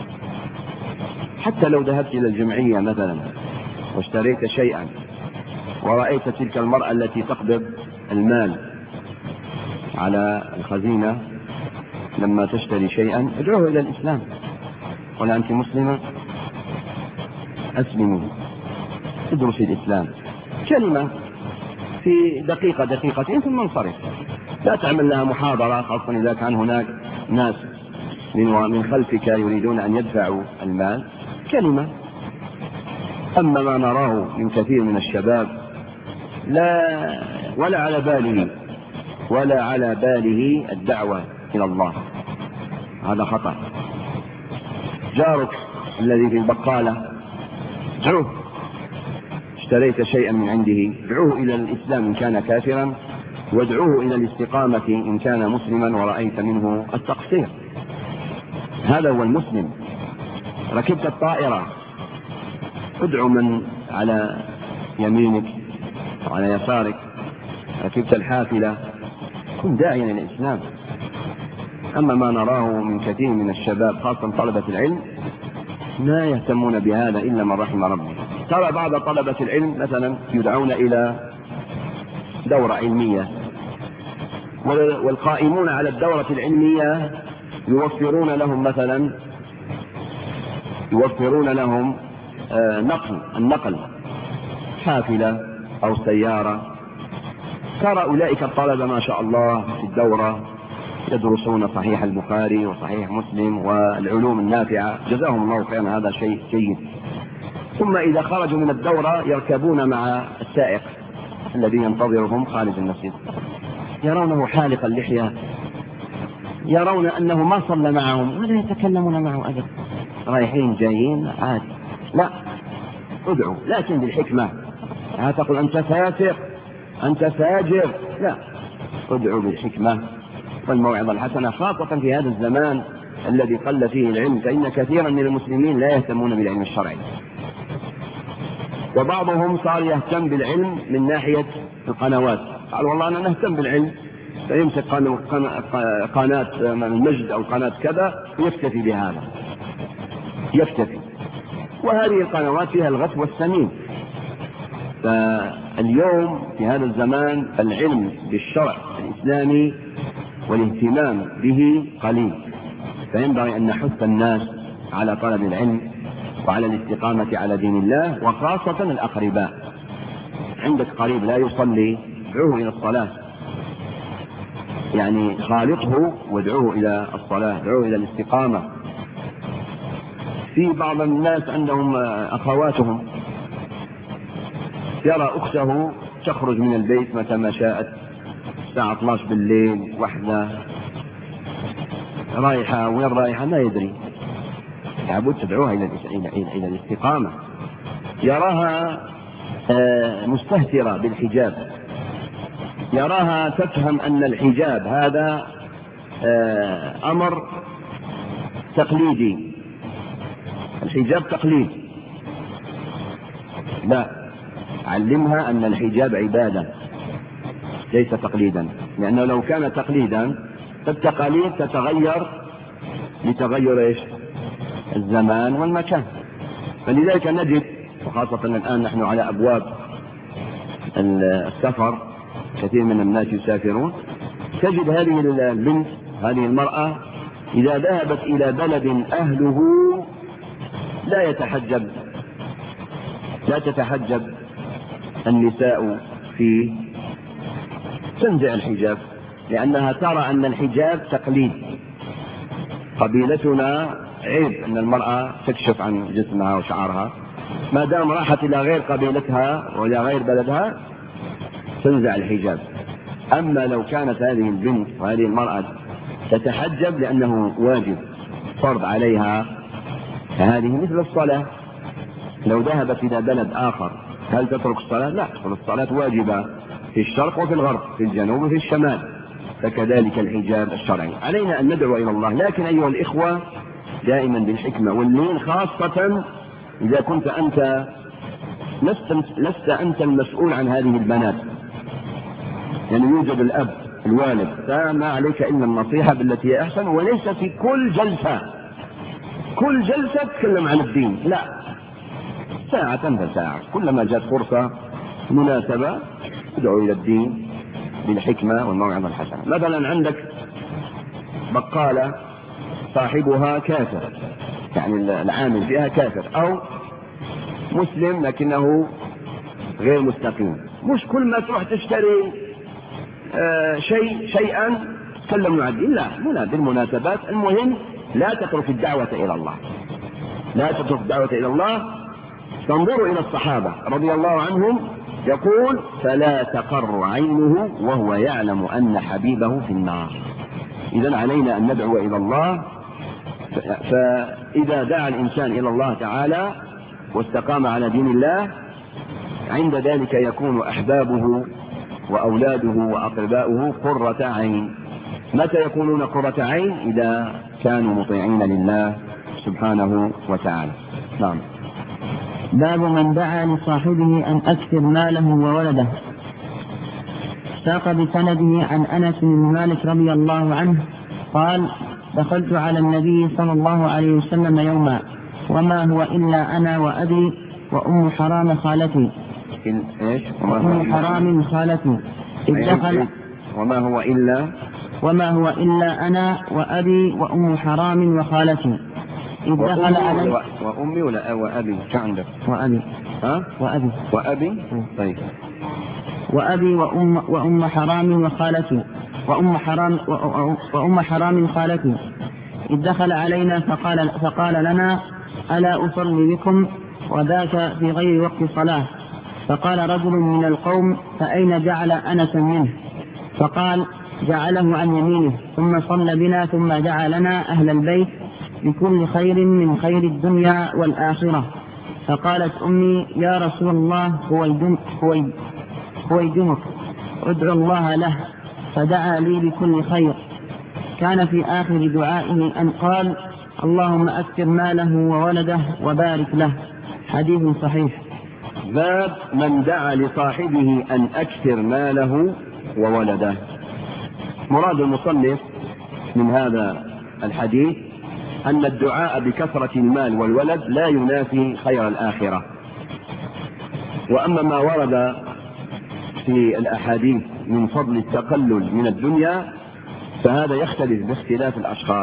حتى لو ذهبت إلى الجمعية مثلا واشتريت شيئا ورأيت تلك المرأة التي تقبض المال على الخزينة لما تشتري شيئا، ادعوه إلى الإسلام. ولا أنت مسلمة؟ أسلموا، ادرسي الإسلام، كلمة في دقيقة دقيقتين ثم انصرف. لا تعمل لها محاضرة، خاصة إذا كان هناك ناس من خلفك يريدون أن يدفعوا المال، كلمة. أما ما نراه من كثير من الشباب لا ولا على باله ولا على باله الدعوة إلى الله، هذا خطأ. جارك الذي في البقالة ادعوه، اشتريت شيئا من عنده ادعوه إلى الإسلام إن كان كافرا، وادعوه إلى الاستقامة إن كان مسلما ورأيت منه التقصير. هذا هو المسلم. ركبت الطائرة، ادعو من على يمينك وعلى يسارك. ركبت الحافلة، كن داعيا إلى الإسلام. أما ما نراه من كثير من الشباب خاصة طلبة العلم لا يهتمون بهذا إلا من رحم ربه. ترى بعض طلبة العلم مثلا يدعون إلى دورة علمية، والقائمون على الدورة العلمية يوفرون لهم مثلا يوفرون لهم آه نقل النقل حافلة أو سيارة. ترى أولئك الطلبة ما شاء الله في الدورة يدرسون صحيح البخاري وصحيح مسلم والعلوم النافعة، جزاهم الله خيرا، هذا شيء جيد. ثم إذا خرجوا من الدورة يركبون مع السائق الذي ينتظرهم خارج المسجد، يرونه حالق اللحية، يرون أنه ما صلى معهم ولا يتكلمون معه أبدا، رايحين جايين عادي. لا، ادعوا لكن بالحكمة، لا تقول أنت فاسق أنت فاجر، لا، ادعوا بالحكمة والموعظة الحسنة، خاصة في هذا الزمان الذي قل فيه العلم، فإن كثيرا من المسلمين لا يهتمون بالعلم الشرعي، وبعضهم صار يهتم بالعلم من ناحية القنوات. قال والله أنا نهتم بالعلم، فيمسك قناة المجد أو قناة كذا ويكتفي بهذا، يكتفي. وهذه القنوات فيها الغث والسمين. فاليوم في هذا الزمان العلم بالشرع الإسلامي والاهتمام به قليل، فينبغي أن نحث الناس على طلب العلم وعلى الاستقامة على دين الله، وخاصة الأقرباء. عندك قريب لا يصلي، ادعوه إلى الصلاة، يعني خالطه وادعوه إلى الصلاة، ادعوه إلى الاستقامة. في بعض الناس عندهم أخواتهم، يرى أخته تخرج من البيت متى ما شاءت الساعة اثني عشر بالليل واحدة رايحة وين رايحة ما يدري، لابد تدعوها إلى إلى الاستقامة. يراها مستهترة بالحجاب، يراها تفهم أن الحجاب هذا أمر تقليدي، الحجاب تقليد. لا، علمها أن الحجاب عبادة ليس تقليدا، لأنه لو كان تقليدا فالتقاليد تتغير لتغير إيش؟ الزمان والمكان. فلذلك نجد، وخاصة الآن نحن على أبواب السفر كثير من الناس يسافرون، تجد هذه البنت هذه المرأة إذا ذهبت إلى بلد أهله لا يتحجب لا تتحجب النساء فيه، تنزع الحجاب، لأنها ترى أن الحجاب تقليد. قبيلتنا عيب أن المرأة تكشف عن جسمها وشعرها، ما دام راحت إلى غير قبيلتها وإلى غير بلدها تنزع الحجاب. أما لو كانت هذه البنت وهذه المرأة تتحجب لأنه واجب فرض عليها، فهذه مثل الصلاة، لو ذهبت إلى بلد آخر هل تترك الصلاة؟ لا، الصلاة واجبة في الشرق وفي الغرب، في الجنوب وفي الشمال، فكذلك الحجاب الشرعي. علينا أن ندعو إلى الله، لكن أيها الإخوة دائما بالحكمة واللين، خاصة إذا كنت أنت لست, لست أنت المسؤول عن هذه البنات، يعني يوجد الأب الوالد، فما عليك إلا النصيحة بالتي هي أحسن، وليس في كل جلسة كل جلسة تتكلم عن الدين، لا، ساعة فساعة، كلما جاءت فرصة مناسبة تدعو إلى الدين بالحكمة والموعظة الحسنة. مثلا عندك بقالة صاحبها كافر، يعني العامل فيها كافر، أو مسلم لكنه غير مستقيم، مش كل ما تروح تشتري آه شيء شيئا تكلم عن الدين، لا، منا بالمناسبات. المهم لا تترك الدعوة إلى الله، لا تترك الدعوة إلى الله. تنظروا إلى الصحابة رضي الله عنهم، يقول فلا تقر عينه وهو يعلم أن حبيبه في النار. إذن علينا أن ندعو إلى الله، فإذا دعا الإنسان إلى الله تعالى واستقام على دين الله، عند ذلك يكون أحبابه وأولاده وأقرباؤه قرة عين. متى يكونون قرة عين؟ إذا كانوا مطيعين لله سبحانه وتعالى. نعم. باب من دعا لصاحبه أن أكثر ماله وولده. ساق بسنده عن أنس بن مالك رضي الله عنه قال: دخلت على النبي صلى الله عليه وسلم يوما وما هو إلا أنا وأبي وأم حرام خالتي. إيش؟ وأم حرام خالتي. إذ دخل وما هو إلا وما هو إلا أنا وأبي وأم حرام وخالتي. إذ دخل علي وأمي ولا وأبي؟ شو عندك؟ وأبي. ها؟ وأبي. وأبي؟ طيب. وأبي وأم وأم حرام وخالتي وأم حرام وأم حرام خالتي. إذ دخل علينا فقال فقال لنا: ألا أصلي بكم؟ وذاك في غير وقت الصلاة. فقال رجل من القوم: فأين جعل أنس منه؟ فقال: جعله عن يمينه، ثم صلى بنا، ثم دعا لنا أهل البيت بكل خير من خير الدنيا والآخرة. فقالت أمي: يا رسول الله، خويدمك، ادعو الله له. فدعا لي بكل خير. كان في آخر دعائه أن قال: اللهم أكثر ماله وولده وبارك له. حديث صحيح. باب من دعا لصاحبه أن أكثر ماله وولده. مراد المصنف من هذا الحديث أن الدعاء بكثرة المال والولد لا ينافي خير الآخرة. وأما ما ورد في الأحاديث من فضل التقلل من الدنيا فهذا يختلف باختلاف الأشخاص.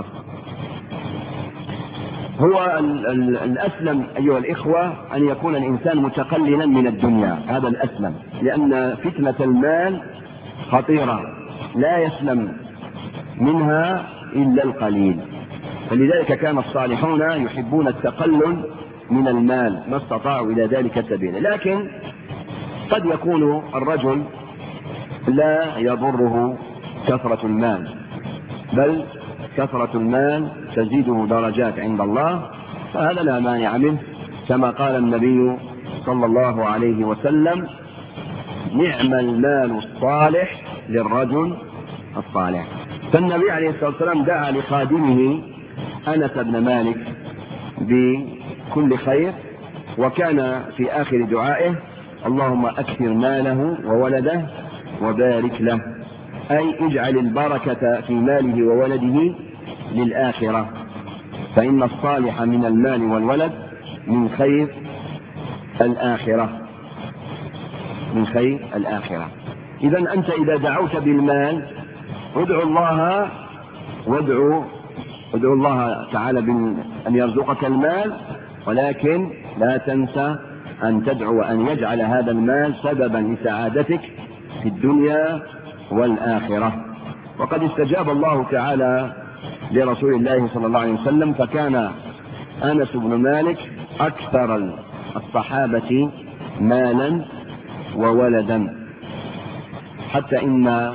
هو الأسلم أيها الإخوة أن يكون الإنسان متقللا من الدنيا، هذا الأسلم، لأن فتنة المال خطيرة لا يسلم منها إلا القليل. فلذلك كان الصالحون يحبون التقلل من المال ما استطاعوا إلى ذلك السبيل. لكن قد يكون الرجل لا يضره كثرة المال، بل كثرة المال تزيده درجات عند الله، فهذا لا مانع منه، كما قال النبي صلى الله عليه وسلم: نعم المال الصالح للرجل الصالح. فالنبي عليه الصلاة والسلام دعا لخادمه أنس بن مالك بكل خير، وكان في آخر دعائه: اللهم أكثر ماله وولده وبارك له، أي اجعل البركة في ماله وولده للآخرة، فإن الصالح من المال والولد من خير الآخرة، من خير الآخرة. إذن أنت إذا دعوت بالمال ادعو الله وادعو ادعو الله تعالى أن يرزقك المال، ولكن لا تنسى أن تدعو أن يجعل هذا المال سببا لسعادتك في الدنيا والآخرة. وقد استجاب الله تعالى لرسول الله صلى الله عليه وسلم، فكان أنس بن مالك أكثر الصحابة مالا وولدا، حتى إن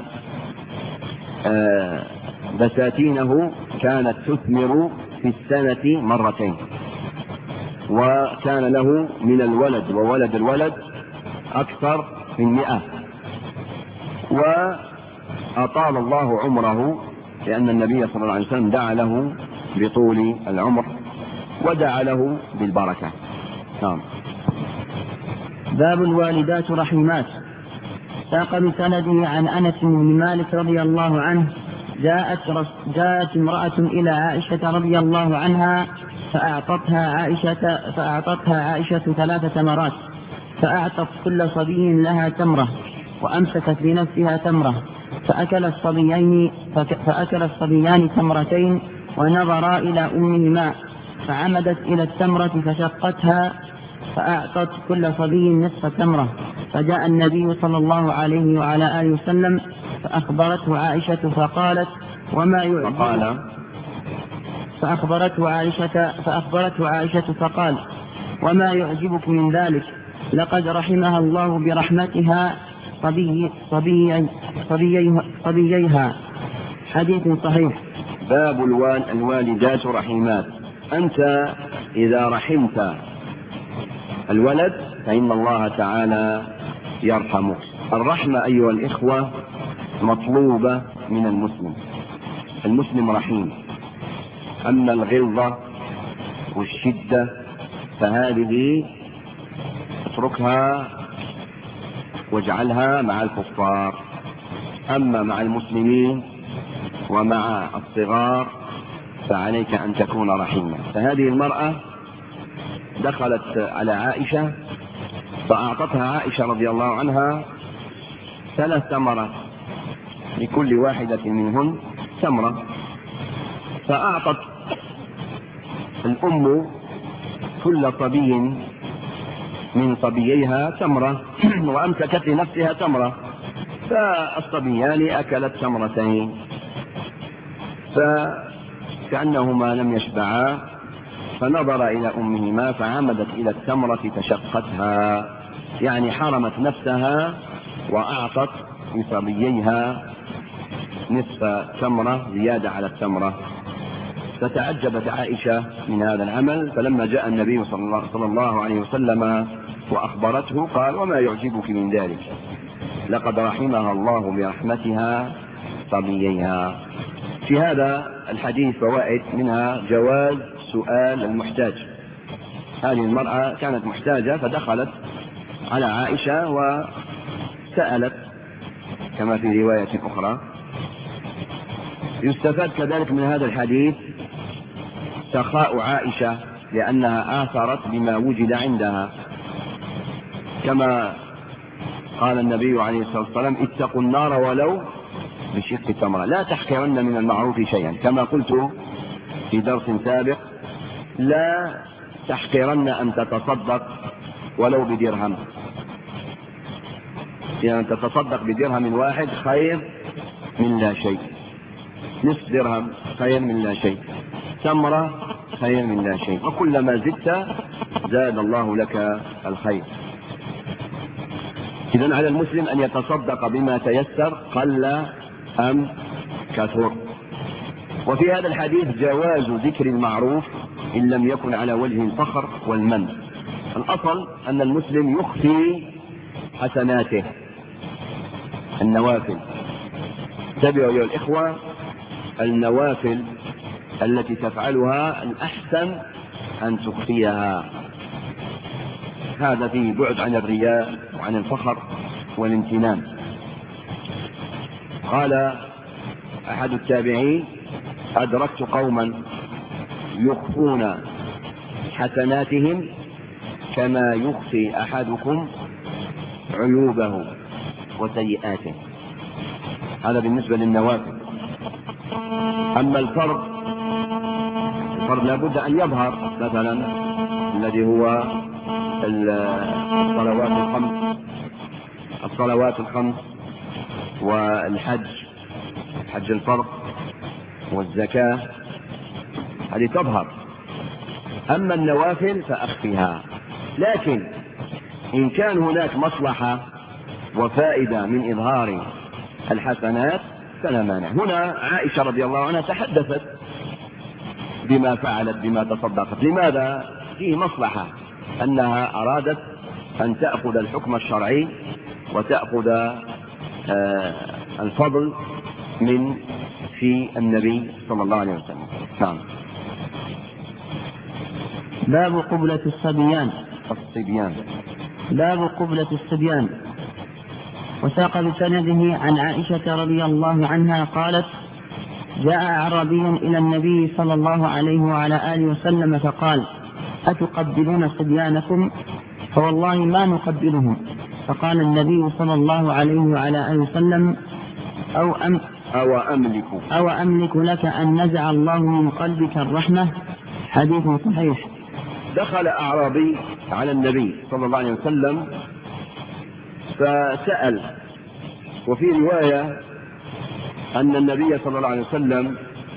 بساتينه كانت تثمر في السنة مرتين، وكان له من الولد وولد الولد أكثر من مئة، وأطال الله عمره، لأن النبي صلى الله عليه وسلم دعا له بطول العمر ودعا له بالبركة. نعم. باب الوالدات رحيمات. ساق بسنده عن أنس بن مالك رضي الله عنه: جاءت, جاءت امرأة إلى عائشة رضي الله عنها فأعطتها عائشة, فأعطتها عائشة ثلاث تمرات، فأعطت كل صبي لها تمرة، وأمسكت لنفسها تمرة، فأكل الصبيين, فأكل الصبيان تمرتين، ونظرا إلى أمهما، فعمدت إلى التمرة فشقتها، فأعطت كل صبي نصف تمرة، فجاء النبي صلى الله عليه وعلى آله وسلم فأخبرته عائشة فقالت: وما يعجبك؟ فأخبرته عائشة فأخبرته عائشة فقال: وما يعجبك من ذلك؟ لقد رحمها الله برحمتها صبي صبي صبيها, صبيها. حديث صحيح. باب الوالدات رحيمات. أنت إذا رحمت الولد فإن الله تعالى يرحمه. الرحمة أيها الإخوة مطلوبة من المسلم. المسلم رحيم، أما الغلظة والشدة فهذه اتركها واجعلها مع الكفار، أما مع المسلمين ومع الصغار فعليك أن تكون رحيما. فهذه المرأة دخلت على عائشة فأعطتها عائشة رضي الله عنها ثلاث تمرات، لكل واحدة منهن تمرة، فأعطت الأم كل صبي من صبييها تمرة، وأمسكت لنفسها تمرة، فالصبيان أكلت تمرتين، فكأنهما لم يشبعا، فنظر إلى أمهما فعمدت إلى التمرة فشقتها، يعني حرمت نفسها وأعطت لصبييها نصف تمرة زيادة على التمرة. فتعجبت عائشة من هذا العمل، فلما جاء النبي صلى الله عليه وسلم وأخبرته قال: وما يعجبك من ذلك؟ لقد رحمها الله برحمتها صبييها. في هذا الحديث فوائد، منها جواز سؤال المحتاج. هذه المرأة كانت محتاجة فدخلت على عائشة وسألت كما في رواية أخرى. يستفاد كذلك من هذا الحديث سخاء عائشة، لأنها آثرت بما وجد عندها، كما قال النبي عليه الصلاة والسلام: اتقوا النار ولو بشق تمرة. لا تحقرن من المعروف شيئا، كما قلت في درس سابق: لا تحقرن أن تتصدق ولو بدرهم، يعني أن تتصدق بدرهم واحد خير من لا شيء، نصف درهم خير من لا شيء، تمرة خير من لا شيء، وكلما زدت زاد الله لك الخير. إذن على المسلم أن يتصدق بما تيسر قل أم كثر. وفي هذا الحديث جواز ذكر المعروف إن لم يكن على وجه الفخر والمن. الأصل أن المسلم يخفي حسناته النوافل. تابعوا أيها الإخوة، النوافل التي تفعلها الأحسن أن تخفيها، هذا فيه بعد عن الرياء وعن الفخر والامتنان. قال أحد التابعين: أدركت قوما يخفون حسناتهم كما يخفي أحدكم عيوبه وسيئاته. هذا بالنسبة للنوافل. أما الفرض، الفرض لابد أن يظهر، مثلا الذي هو الصلوات الخمس الصلوات الخمس والحج، حج الفرض والزكاة، هذه تظهر. أما النوافل فأخفيها. لكن إن كان هناك مصلحة وفائدة من إظهار الحسنات فلا مانع. هنا عائشة رضي الله عنها تحدثت بما فعلت، بما تصدقت. لماذا؟ فيه مصلحة، أنها أرادت أن تأخذ الحكم الشرعي وتأخذ آه الفضل من في النبي صلى الله عليه وسلم. نعم. باب قبلة الصبيان. الصبيان باب قبلة الصبيان. وساق بسنده عن عائشة رضي الله عنها قالت: جاء أعرابي إلى النبي صلى الله عليه وعلى آله وسلم فقال: أتقبلون صبيانكم؟ فوالله ما نقبلهم. فقال النبي صلى الله عليه وعلى آله وسلم: أو, أم أو أملك أو أملك لك أن نزع الله من قلبك الرحمة. حديث صحيح. دخل أعرابي على النبي صلى الله عليه وسلم فسأل، وفي رواية أن النبي صلى الله عليه وسلم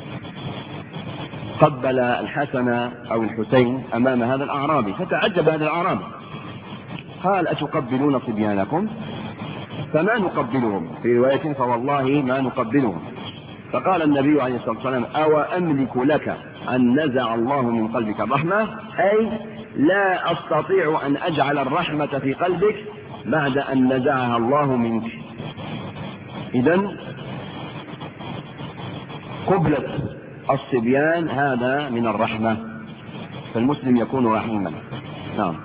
قبل الحسن أو الحسين أمام هذا الأعرابي، فتعجب هذا الأعرابي، قال: أتقبلون صبيانكم؟ فما نقبلهم. في رواية: فوالله ما نقبلهم. فقال النبي عليه الصلاة والسلام: أو أملك لك أن نزع الله من قلبك الرحمة، أي لا أستطيع أن أجعل الرحمة في قلبك بعد أن نزعها الله منك. إذن قبلة الصبيان هذا من الرحمة، فالمسلم يكون رحيما. نعم.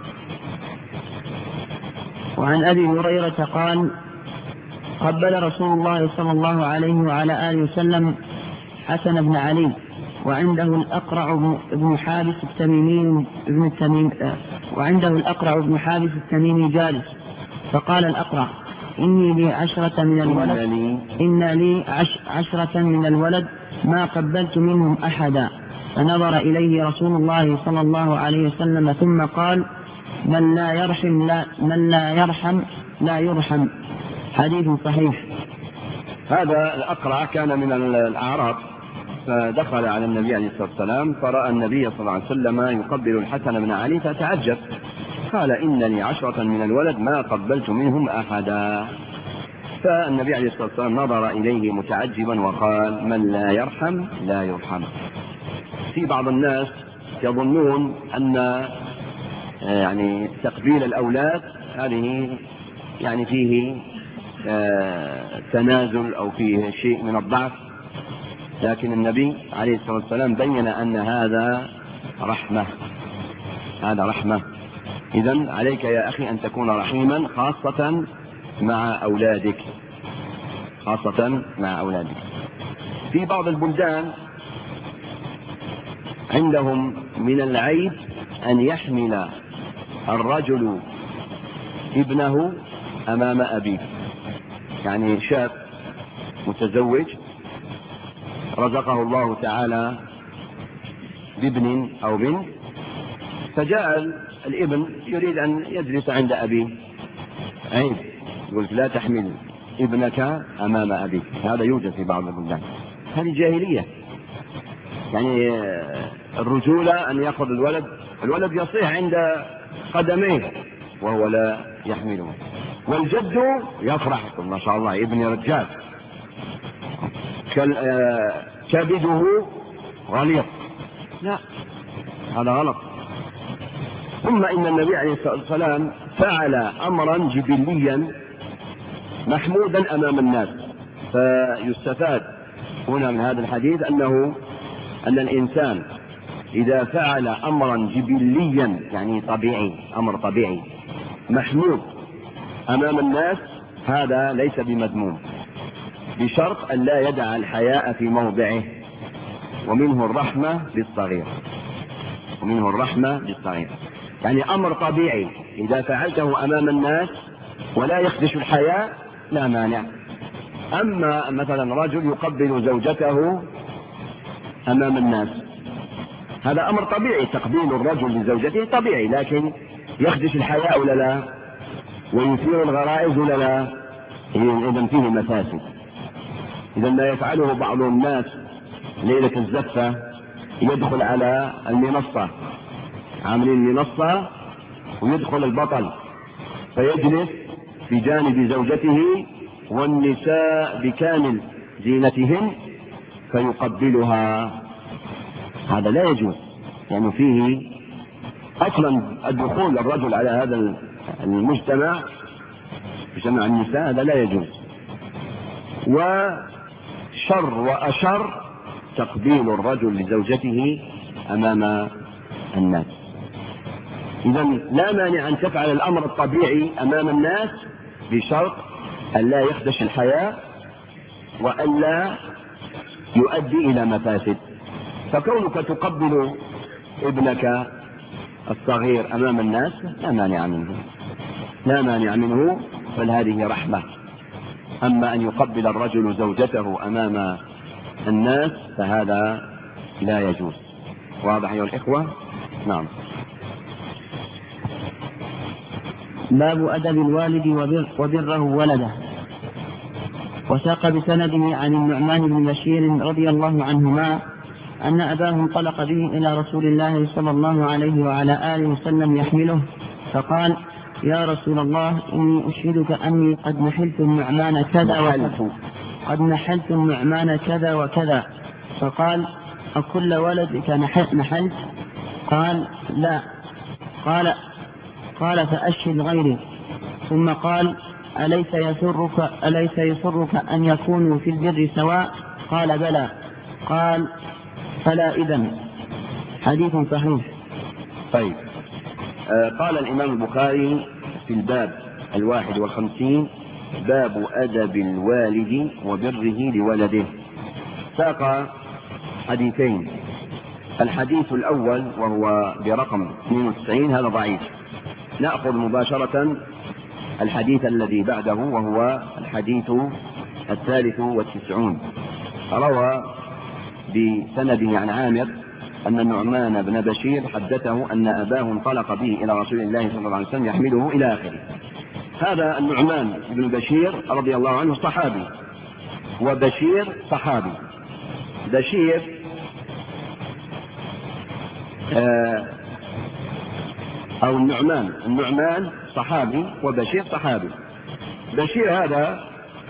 وعن أبي هريرة قال: قبل رسول الله صلى الله عليه وعلى آله وسلم حسن بن علي وعنده الأقرع بن حابس التميمي ابن التميم وعنده الأقرع بن حابس التميمي جالس، فقال الأقرع: إني لي عشرة من الولد إن لي عش عشرة من الولد ما قبلت منهم أحدا. فنظر إليه رسول الله صلى الله عليه وسلم ثم قال: من لا يرحم لا من لا يرحم لا يرحم. حديث صحيح. هذا الأقرع كان من الأعراب، فدخل على النبي عليه الصلاة والسلام فرأى النبي صلى الله عليه وسلم يقبل الحسن بن علي فتعجب، قال: إن لي عشرة من الولد ما قبلت منهم أحدا. فالنبي عليه الصلاة والسلام نظر إليه متعجبا وقال: من لا يرحم لا يرحم. في بعض الناس يظنون أن يعني تقبيل الأولاد هذه يعني فيه تنازل أو فيه شيء من الضعف، لكن النبي عليه الصلاة والسلام بين أن هذا رحمة، هذا رحمة. إذن عليك يا أخي أن تكون رحيما، خاصة مع أولادك، خاصة مع أولادك. في بعض البلدان عندهم من العيب أن يحمل الرجل ابنه أمام أبيه، يعني شاب متزوج رزقه الله تعالى بابن أو بنت، فجاء الابن يريد أن يجلس عند أبيه، عيب، يقول: لا تحمل ابنك أمام أبيك. هذا يوجد في بعض البلدان، هذه جاهلية. يعني الرجولة أن يأخذ الولد الولد يصيح عند قدميه وهو لا يحمله. والجد يفرح ما شاء الله ابن رجال كبده غليظ، لا هذا غلط. ثم إن النبي عليه الصلاة والسلام فعل أمرا جبليا محمودا أمام الناس. فيستفاد هنا من هذا الحديث أنه أن الإنسان إذا فعل أمرا جبليا يعني طبيعي، أمر طبيعي محمود أمام الناس، هذا ليس بمذموم، بشرط أن لا يدع الحياء في موضعه. ومنه الرحمة بالصغير، ومنه الرحمة بالصغير يعني أمر طبيعي إذا فعلته أمام الناس ولا يخدش الحياء لا مانع. أما مثلا رجل يقبل زوجته أمام الناس، هذا أمر طبيعي، تقبيل الرجل لزوجته طبيعي، لكن يخدش الحياء ولا لا، ويثير الغرائز ولا لا، إذن فيه مفاسد. إذا ما يفعله بعض الناس ليلة الزفة يدخل على المنصة، عاملين المنصة ويدخل البطل فيجلس بجانب زوجته والنساء بكامل زينتهن فيقبلها، هذا لا يجوز، يعني فيه أصلا الدخول الرجل على هذا المجتمع مجتمع النساء هذا لا يجوز. وشر وأشر تقبيل الرجل لزوجته أمام الناس. إذا لا مانع أن تفعل الأمر الطبيعي أمام الناس بشرط أن لا يخدش الحياء وأن لا يؤدي إلى مفاسد. فكونك تقبل ابنك الصغير أمام الناس لا مانع منه، لا مانع منه، بل هذه رحمة. أما أن يقبل الرجل زوجته أمام الناس فهذا لا يجوز. واضح أيها الإخوة؟ نعم. باب أدب الوالد وبر وبره ولده. وساق بسنده عن النعمان بن بشير رضي الله عنهما أن أباه انطلق به إلى رسول الله صلى الله عليه وعلى آله وسلم يحمله، فقال: يا رسول الله إني أشهدك أني قد نحلت النعمان كذا وكذا قد نحلت النعمان كذا وكذا. فقال: أكل ولدك نحلت؟ قال: لا. قال قال فأشهد غيري. ثم قال: أليس يسرك أليس يسرك أن يكونوا في البر سواء؟ قال: بلى. قال: فلا إذن. حديث صحيح. طيب. آه قال الإمام البخاري في الباب الواحد والخمسين: باب أدب الوالد وبره لولده. ساق حديثين. الحديث الأول وهو برقم اثنين وتسعين هذا ضعيف. نأخذ مباشرة الحديث الذي بعده وهو الحديث الثالث والتسعون. روى بسنده عن عامر أن النعمان بن بشير حدثه أن أباه انطلق به إلى رسول الله صلى الله عليه وسلم يحمله إلى آخره. هذا النعمان بن بشير رضي الله عنه صحابي، وبشير صحابي. بشير آه أو النعمان النعمان صحابي وبشير صحابي. بشير هذا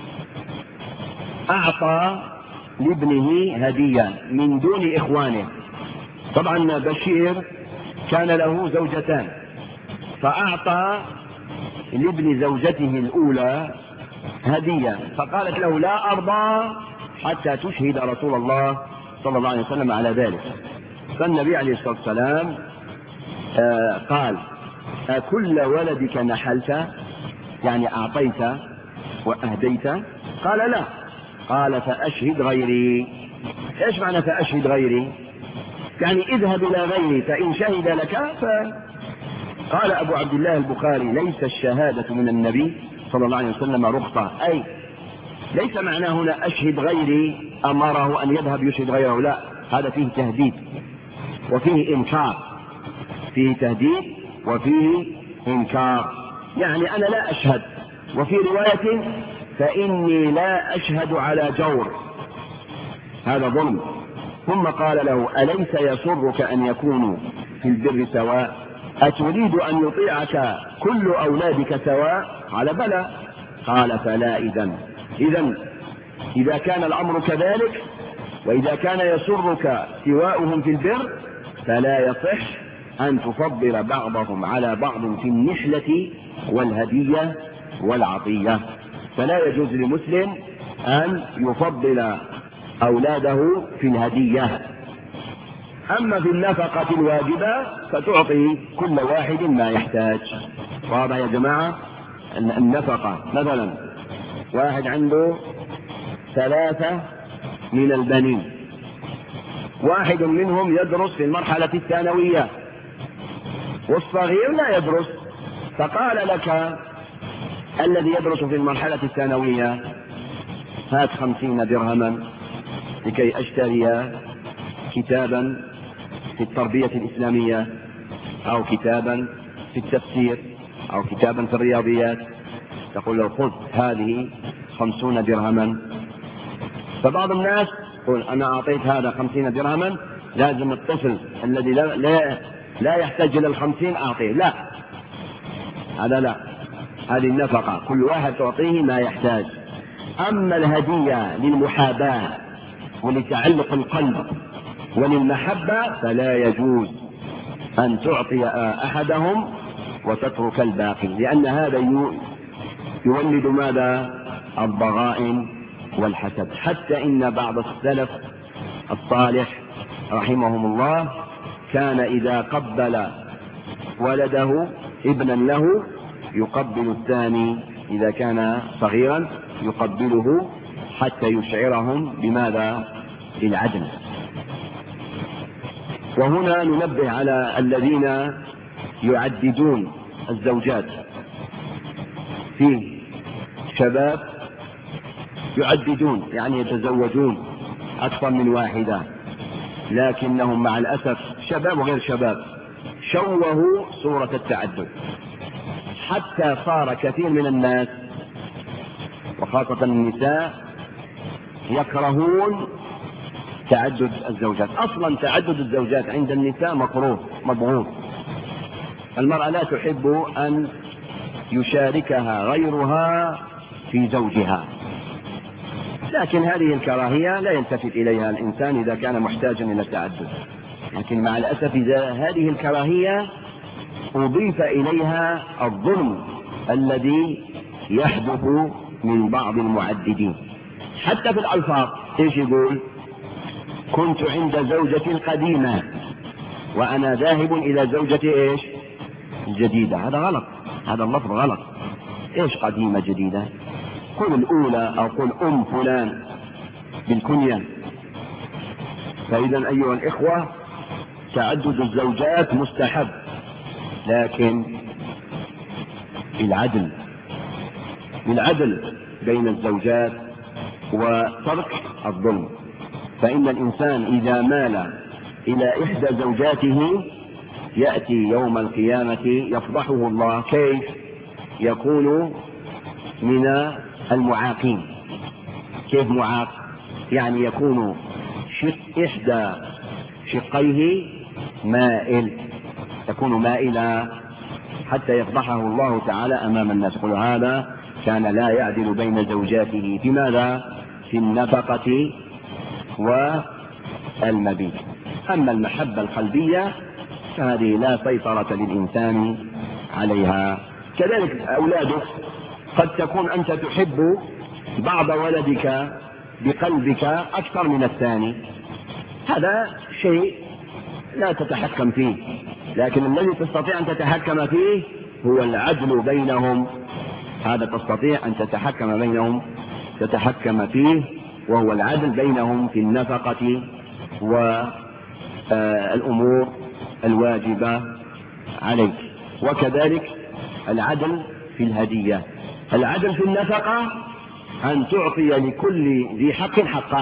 أعطى لابنه هدية من دون إخوانه. طبعا بشير كان له زوجتان، فأعطى لابن زوجته الأولى هدية، فقالت له: لا أرضى حتى تشهد رسول الله صلى الله عليه وسلم على ذلك. فالنبي عليه الصلاة والسلام آه قال: أكل ولدك نحلت؟ يعني أعطيت وأهديت؟ قال: لا. قال: فأشهد غيري. إيش معنى فأشهد غيري؟ يعني اذهب إلى غيري فإن شهد لك ف... قال أبو عبد الله البخاري: ليس الشهادة من النبي صلى الله عليه وسلم رخصة، أي ليس معناه هنا أشهد غيري أمره أن يذهب يشهد غيره، لا، هذا فيه تهديد وفيه إنكار، فيه تهديد وفيه إنكار، يعني أنا لا أشهد. وفي رواية: فإني لا أشهد على جور، هذا ظلم. ثم قال له: أليس يسرك أن يكونوا في البر سواء؟ أتريد أن يطيعك كل أولادك سواء؟ قال بلى. قال فلا إذن إذن إذا كان الأمر كذلك وإذا كان يسرك سواؤهم في البر فلا يصح أن تفضل بعضهم على بعض في النحلة والهدية والعطية. فلا يجوز لمسلم أن يفضل أولاده في الهدية. أما في النفقة الواجبة فتعطي كل واحد ما يحتاج. واضح يا جماعة؟ النفقة مثلا واحد عنده ثلاثة من البنين، واحد منهم يدرس في المرحلة الثانوية والصغير لا يدرس، فقال لك الذي يدرس في المرحلة الثانوية هات خمسين درهما لكي أشتري كتابا في التربية الإسلامية أو كتابا في التفسير أو كتابا في الرياضيات. تقول له خذ هذه خمسون درهما. فبعض الناس يقول أنا أعطيت هذا خمسين درهما لازم الطفل الذي لا, لا, لا يحتاج إلى الخمسين أعطيه. لا، هذا لا، هذه النفقة كل واحد تعطيه ما يحتاج. أما الهدية للمحاباة ولتعلق القلب وللمحبة فلا يجوز أن تعطي أحدهم وتترك الباقي، لأن هذا يولد ماذا؟ الضغائن والحسد. حتى إن بعض السلف الصالح رحمهم الله كان إذا قبل ولده ابنا له يقبل الثاني إذا كان صغيرا يقبله حتى يشعرهم بماذا؟ بالعدل. وهنا ننبه على الذين يعددون الزوجات. في شباب يعددون يعني يتزوجون أكثر من واحدة، لكنهم مع الأسف شباب وغير شباب شوهوا صورة التعدد، حتى صار كثير من الناس وخاصة النساء يكرهون تعدد الزوجات. أصلا تعدد الزوجات عند النساء مكروه مبغوض. المرأة لا تحب أن يشاركها غيرها في زوجها، لكن هذه الكراهية لا يلتفت إليها الإنسان إذا كان محتاجا إلى التعدد. لكن مع الأسف إذا هذه الكراهية أضيف إليها الظلم الذي يحدث من بعض المعددين حتى في الألفاظ. إيش يقول؟ كنت عند زوجتي القديمة وأنا ذاهب إلى زوجتي إيش؟ الجديدة. هذا غلط، هذا اللفظ غلط. إيش قديمة جديدة؟ قل الأولى أو قل أم فلان بالكنية. فإذا أيها الإخوة تعدد الزوجات مستحب، لكن بالعدل، بالعدل بين الزوجات وترك الظلم. فإن الإنسان إذا مال إلى إحدى زوجاته يأتي يوم القيامة يفضحه الله. كيف؟ يكون من المعاقين. كيف معاق؟ يعني يكون شق إحدى شقيه مائل، يكون مائلا حتى يفضحه الله تعالى أمام الناس. يقول هذا كان لا يعدل بين زوجاته في ماذا؟ في النفقة والمبيت. أما المحبة القلبية فهذه لا سيطرة للإنسان عليها. كذلك أولادك قد تكون أنت تحب بعض ولدك بقلبك أكثر من الثاني، هذا شيء لا تتحكم فيه، لكن الذي تستطيع أن تتحكم فيه هو العدل بينهم. هذا تستطيع أن تتحكم بينهم تتحكم فيه وهو العدل بينهم في النفقة والأمور الواجبة عليك. وكذلك العدل في الهدية. العدل في النفقة أن تعطي لكل ذي حق حقه.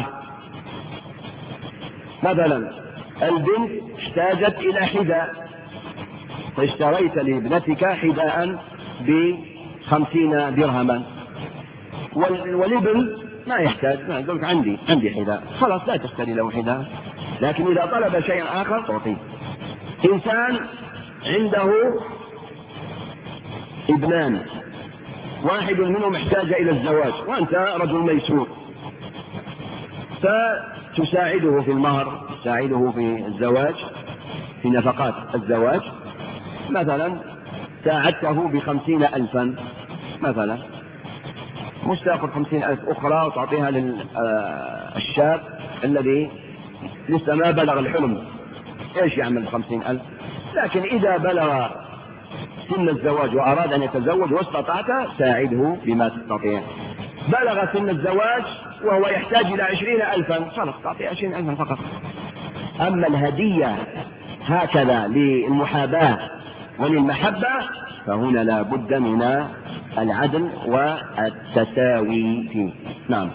مثلا البنت احتاجت إلى حذاء فاشتريت لابنتك حذاء بخمسين درهما، والابن ما يحتاج، ما يقولك عندي عندي حذاء، خلاص لا تشتري له حذاء. لكن إذا طلب شيئا آخر تعطيه. إنسان عنده ابنان واحد منهم احتاج إلى الزواج وأنت رجل ميسور، فتساعده في المهر، تساعده في الزواج، في نفقات الزواج، مثلا ساعدته بخمسين ألفا مثلا، مش تأخذ خمسين ألف أخرى وتعطيها للشاب الذي لسه ما بلغ الحلم، إيش يعمل بخمسين ألف؟ لكن إذا بلغ سن الزواج وأراد أن يتزوج واستطعت ساعده بما تستطيع. بلغ سن الزواج وهو يحتاج إلى عشرين ألفا، خلاص تعطيه عشرين ألفا فقط. أما الهدية هكذا للمحاباة وللمحبة فهنا لا بد من العدل والتساوي فيه. نعم.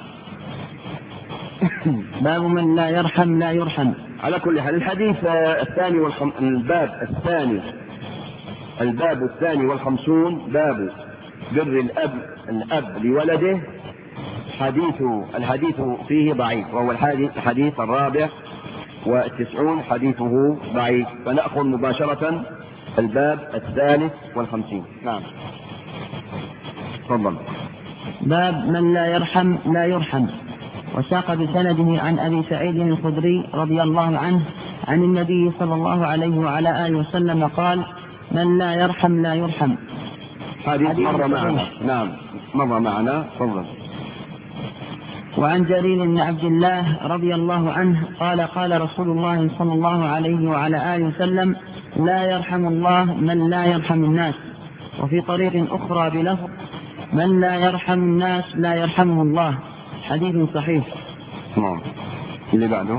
باب من لا يرحم لا يرحم. على كل حال الحديث الثاني والخم... الباب الثاني الباب الثاني والخمسون باب بر الأب الأب لولده، حديث الحديث فيه ضعيف، وهو الحديث الحديث الرابع والتسعون حديثه ضعيف، فنأخذ مباشرة الباب الثالث والخمسين. نعم. تفضل. باب من لا يرحم لا يرحم. وساق بسنده عن أبي سعيد الخدري رضي الله عنه عن النبي صلى الله عليه وعلى آله وسلم قال: من لا يرحم لا يرحم. حديث مر معنا. نعم مر معنا. تفضل. وعن جرير بن عبد الله رضي الله عنه قال: قال رسول الله صلى الله عليه وعلى آله وسلم: لا يرحم الله من لا يرحم الناس. وفي طريق أخرى بلفظ: من لا يرحم الناس لا يرحمه الله. حديث صحيح. نعم. اللي بعده.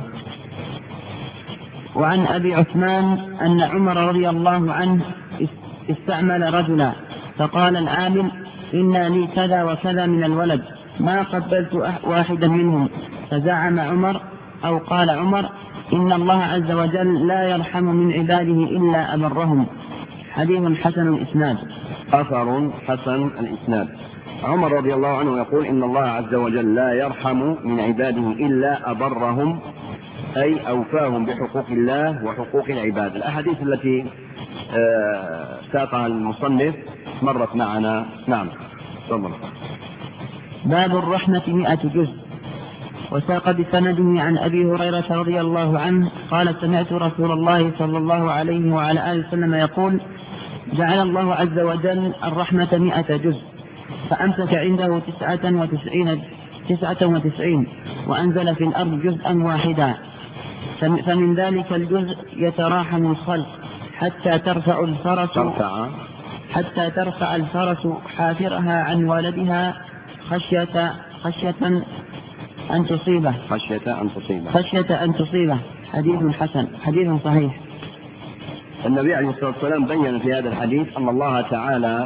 وعن أبي عثمان أن عمر رضي الله عنه استعمل رجلا، فقال العامل: إن لي كذا وكذا من الولد، ما قبلت واحدا منهم. فزعم عمر أو قال عمر: إن الله عز وجل لا يرحم من عباده إلا أبرهم. حديث حسن الإسناد. أثر حسن الإسناد. عمر رضي الله عنه يقول: إن الله عز وجل لا يرحم من عباده إلا أبرهم، أي أوفاهم بحقوق الله وحقوق العباد. الأحاديث التي ساقها المصنف مرت معنا. نعم. تفضل. باب الرحمة مئة جزء. وساق بسنده عن أبي هريرة رضي الله عنه قال: سمعت رسول الله صلى الله عليه وعلى آله وسلم يقول: جعل الله عز وجل الرحمة مئة جزء، فأمسك عنده تسعة وتسعين, تسعة وتسعين وأنزل في الأرض جزءا واحدا، فمن ذلك الجزء يتراحم الخلق حتى ترفع الفرس ترفع حتى ترفع الفرس حافرها عن ولدها خشية خشية أن تصيبه خشية أن تصيبه خشية أن تصيبه. حديث حسن. حديث صحيح. النبي عليه الصلاة والسلام بين في هذا الحديث أن الله تعالى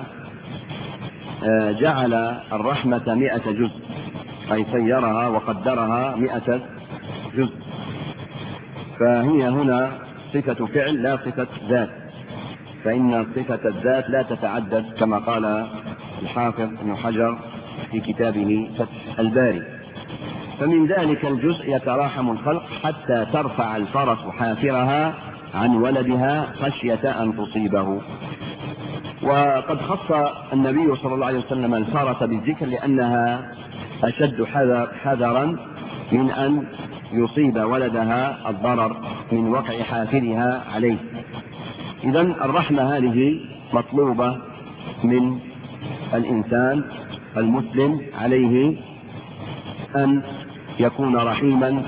جعل الرحمة مئة جزء، أي سيرها وقدرها مئة جزء، فهي هنا صفة فعل لا صفة ذات، فإن صفة الذات لا تتعدد كما قال الحافظ ابن حجر في كتابه فتح الباري. فمن ذلك الجزء يتراحم الخلق حتى ترفع الفرس حافرها عن ولدها خشية أن تصيبه. وقد خص النبي صلى الله عليه وسلم الفرس بالذكر لأنها أشد حذرا من أن يصيب ولدها الضرر من وقع حافرها عليه. إذن الرحمة هذه مطلوبة من الإنسان المسلم، عليه أن يكون رحيما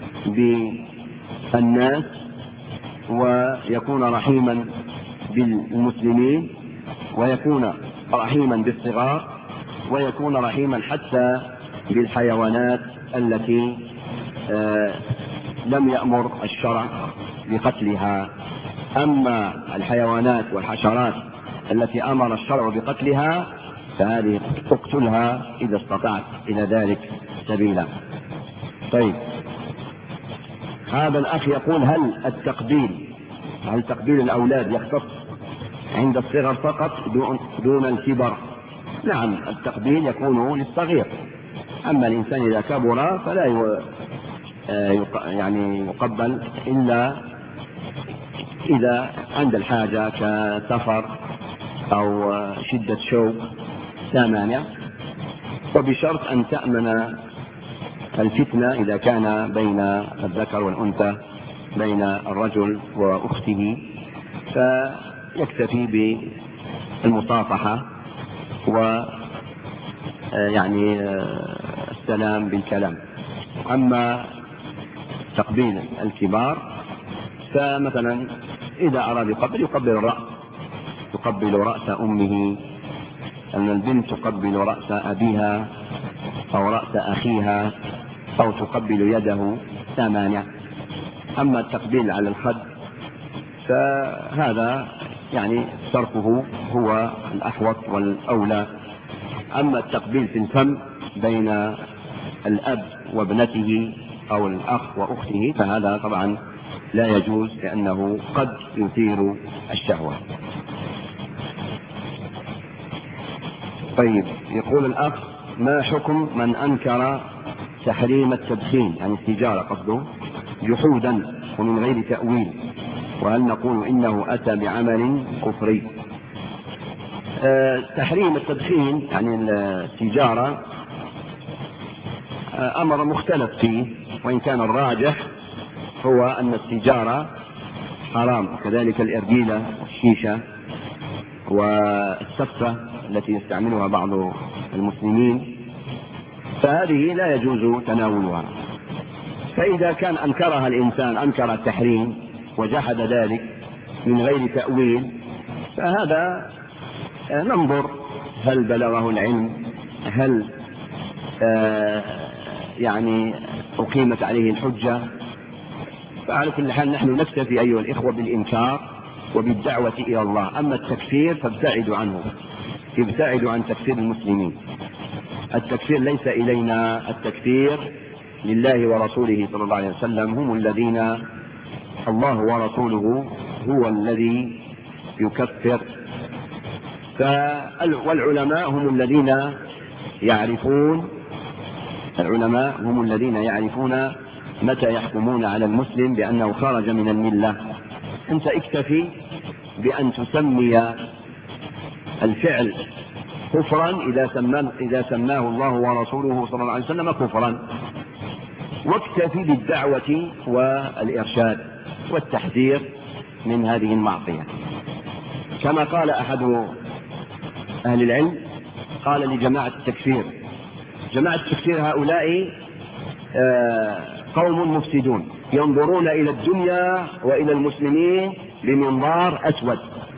بالناس ويكون رحيما بالمسلمين ويكون رحيما بالصغار ويكون رحيما حتى بالحيوانات التي آه لم يأمر الشرع بقتلها. أما الحيوانات والحشرات التي أمر الشرع بقتلها فهذه اقتلها إذا استطعت إلى ذلك سبيلا. طيب، هذا الأخ يقول: هل التقبيل هل تقبيل الأولاد يختص عند الصغر فقط دون, دون الكبر؟ نعم، التقبيل يكون للصغير، أما الإنسان إذا كبر فلا يعني يقبل إلا إذا عند الحاجة كسفر أو شدة شوق لا مانع، وبشرط أن تأمن الفتنة إذا كان بين الذكر والأنثى بين الرجل وأخته، فيكتفي بالمصافحة و يعني السلام بالكلام. أما تقبيل الكبار فمثلا إذا أراد يقبل يقبل الرأس، يقبل رأس أمه، أن البنت تقبل رأس أبيها أو رأس أخيها أو تقبل يده لا مانع. أما التقبيل على الخد فهذا يعني تركه هو الأحوط والأولى. أما التقبيل في الفم بين الأب وابنته أو الأخ وأخته فهذا طبعا لا يجوز، لأنه قد يثير الشهوة. طيب، يقول الأخ: ما حكم من أنكر تحريم التدخين، يعني السيجارة قصده، جحودا ومن غير تأويل، وهل نقول إنه أتى بعمل كفري؟ أه تحريم التدخين يعني السيجارة أه أمر مختلف فيه، وإن كان الراجح هو أن السيجارة حرام، وكذلك الإرجيلة والشيشة والسفة التي يستعملها بعض المسلمين، فهذه لا يجوز تناولها. فإذا كان أنكرها الإنسان، أنكر التحريم وجحد ذلك من غير تأويل، فهذا ننظر هل بلغه العلم، هل آه يعني أقيمت عليه الحجة. فعلى كل حال نحن نكتفي أيها الإخوة بالإنكار وبالدعوة إلى الله. أما التكفير فابتعدوا عنه، ابتعدوا عن تكفير المسلمين. التكفير ليس إلينا، التكفير لله ورسوله صلى الله عليه وسلم، هم الذين الله ورسوله هو الذي يكفر. والعلماء هم الذين يعرفون العلماء هم الذين يعرفون متى يحكمون على المسلم بأنه خرج من الملة. أنت اكتفي بأن تسمي الفعل كفرا إذا سماه, إذا سماه الله ورسوله صلى الله عليه وسلم كفرا، واكتفي بالدعوة والإرشاد والتحذير من هذه المعصية. كما قال أحد أهل العلم، قال لجماعة التكفير: جماعة التكفير هؤلاء قوم مفسدون ينظرون إلى الدنيا وإلى المسلمين بمنظار أسود.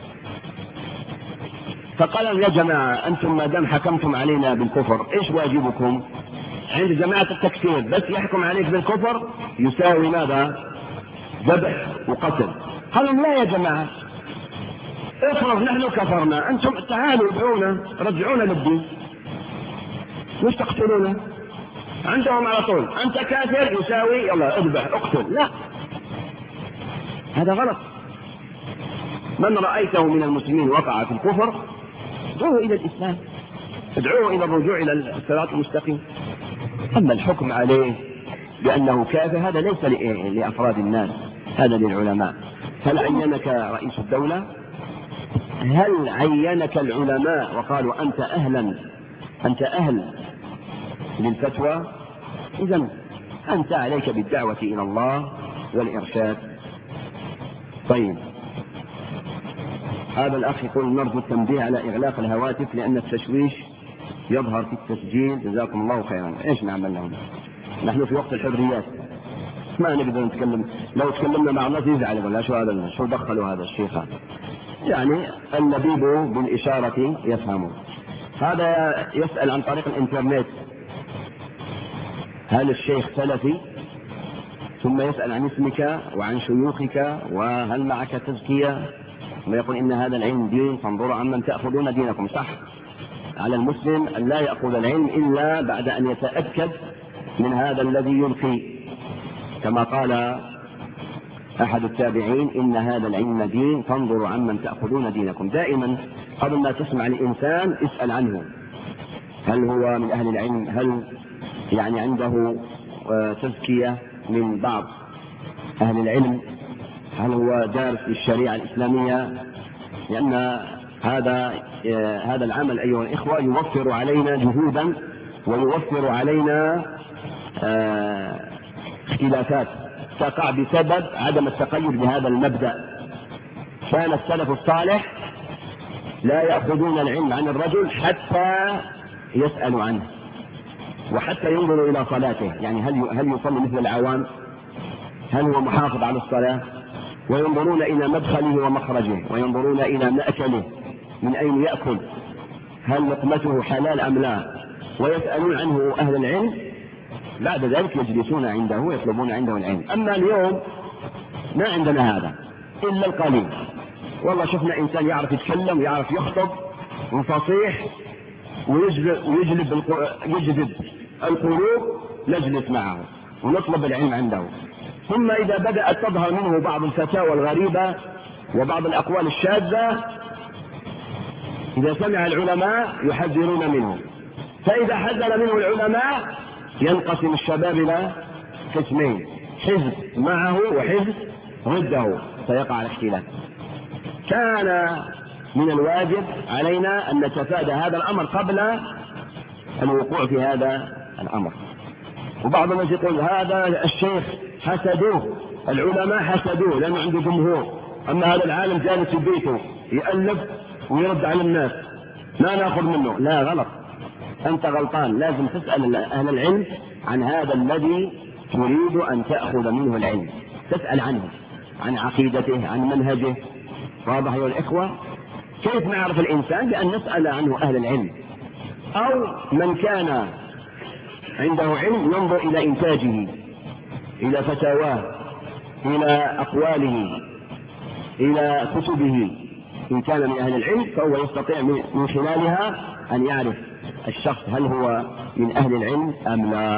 فقال: يا جماعة، أنتم ما دام حكمتم علينا بالكفر، إيش واجبكم؟ عند جماعة التكفير بس يحكم عليك بالكفر يساوي ماذا؟ ذبح وقتل. قالوا: لا يا جماعة، افرض نحن كفرنا، أنتم تعالوا ادعونا، رجعونا للدين، مش تقتلونا. عندهم على طول: أنت كافر يساوي يلا اذبح اقتل. لا، هذا غلط. من رأيته من المسلمين وقع في الكفر ادعوه إلى الإسلام، ادعوه إلى الرجوع إلى الصراط المستقيم. أما الحكم عليه بأنه كافر هذا ليس لأفراد الناس، هذا للعلماء. هل عينك رئيس الدولة؟ هل عينك العلماء وقالوا أنت أهلا أنت أهل للفتوى؟ إذن أنت عليك بالدعوة إلى الله والإرشاد. طيب، هذا الأخ يقول: نرجو التنبيه على إغلاق الهواتف لأن التشويش يظهر في التسجيل، جزاكم الله خيرا. إيش نعمل لهم؟ نحن في وقت الحريات، ما نقدر نتكلم. لو تكلمنا مع الناس يزعل، ولا شو هذا، شو دخلوا هذا الشيخ؟ يعني اللبيب بالإشارة يفهم. هذا يسأل عن طريق الإنترنت: هل الشيخ سلفي؟ ثم يسأل عن اسمك وعن شيوخك وهل معك تزكية، ويقول إن هذا العلم دين فانظروا عمن تأخذون دينكم. صح، على المسلم أن لا يأخذ العلم إلا بعد أن يتأكد من هذا الذي يلقي، كما قال أحد التابعين: إن هذا العلم دين فانظروا عمن تأخذون دينكم. دائما قبل ما تسمع الإنسان اسأل عنه، هل هو من أهل العلم، هل يعني عنده تزكية من بعض أهل العلم، هل هو دارس للشريعة الإسلامية، لأن هذا هذا العمل أيها الإخوة يوفر علينا جهودا ويوفر علينا اختلافات تقع بسبب عدم التقيد بهذا المبدأ. كان السلف الصالح لا يأخذون العلم عن الرجل حتى يسألوا عنه وحتى ينظروا إلى صلاته، يعني هل هل يصلي مثل العوام؟ هل هو محافظ على الصلاة؟ وينظرون إلى مدخله ومخرجه، وينظرون إلى مأكله من أين يأكل، هل لقمته حلال أم لا، ويسألون عنه أهل العلم. بعد ذلك يجلسون عنده ويطلبون عنده العلم. أما اليوم ما عندنا هذا إلا القليل. والله شفنا إنسان يعرف يتكلم ويعرف يخطب وفصيح ويجلب, ويجلب يجذب القلوب، نجلس معه ونطلب العلم عنده. ثم إذا بدأت تظهر منه بعض الفتاوى الغريبة وبعض الأقوال الشاذة، إذا سمع العلماء يحذرون منه، فإذا حذر منه العلماء ينقسم الشباب إلى قسمين، حزب معه وحزب ضده، فيقع الاختلاف. كان من الواجب علينا أن نتفادى هذا الأمر قبل الوقوع في هذا الأمر. وبعض الناس يقول هذا الشيخ حسدوه، العلماء حسدوه لأنه عنده جمهور، أما هذا العالم جالس في بيته يألف ويرد على الناس لا نأخذ منه. لا، غلط، أنت غلطان. لازم تسأل أهل العلم عن هذا الذي تريد أن تأخذ منه العلم، تسأل عنه، عن عقيدته، عن منهجه. واضح أيها الإخوة؟ كيف نعرف الإنسان؟ بأن نسأل عنه أهل العلم، أو من كان عنده علم ينظر إلى إنتاجه، إلى فتاواه، إلى أقواله، إلى كتبه. إن كان من أهل العلم فهو يستطيع من خلالها أن يعرف الشخص هل هو من أهل العلم أم لا.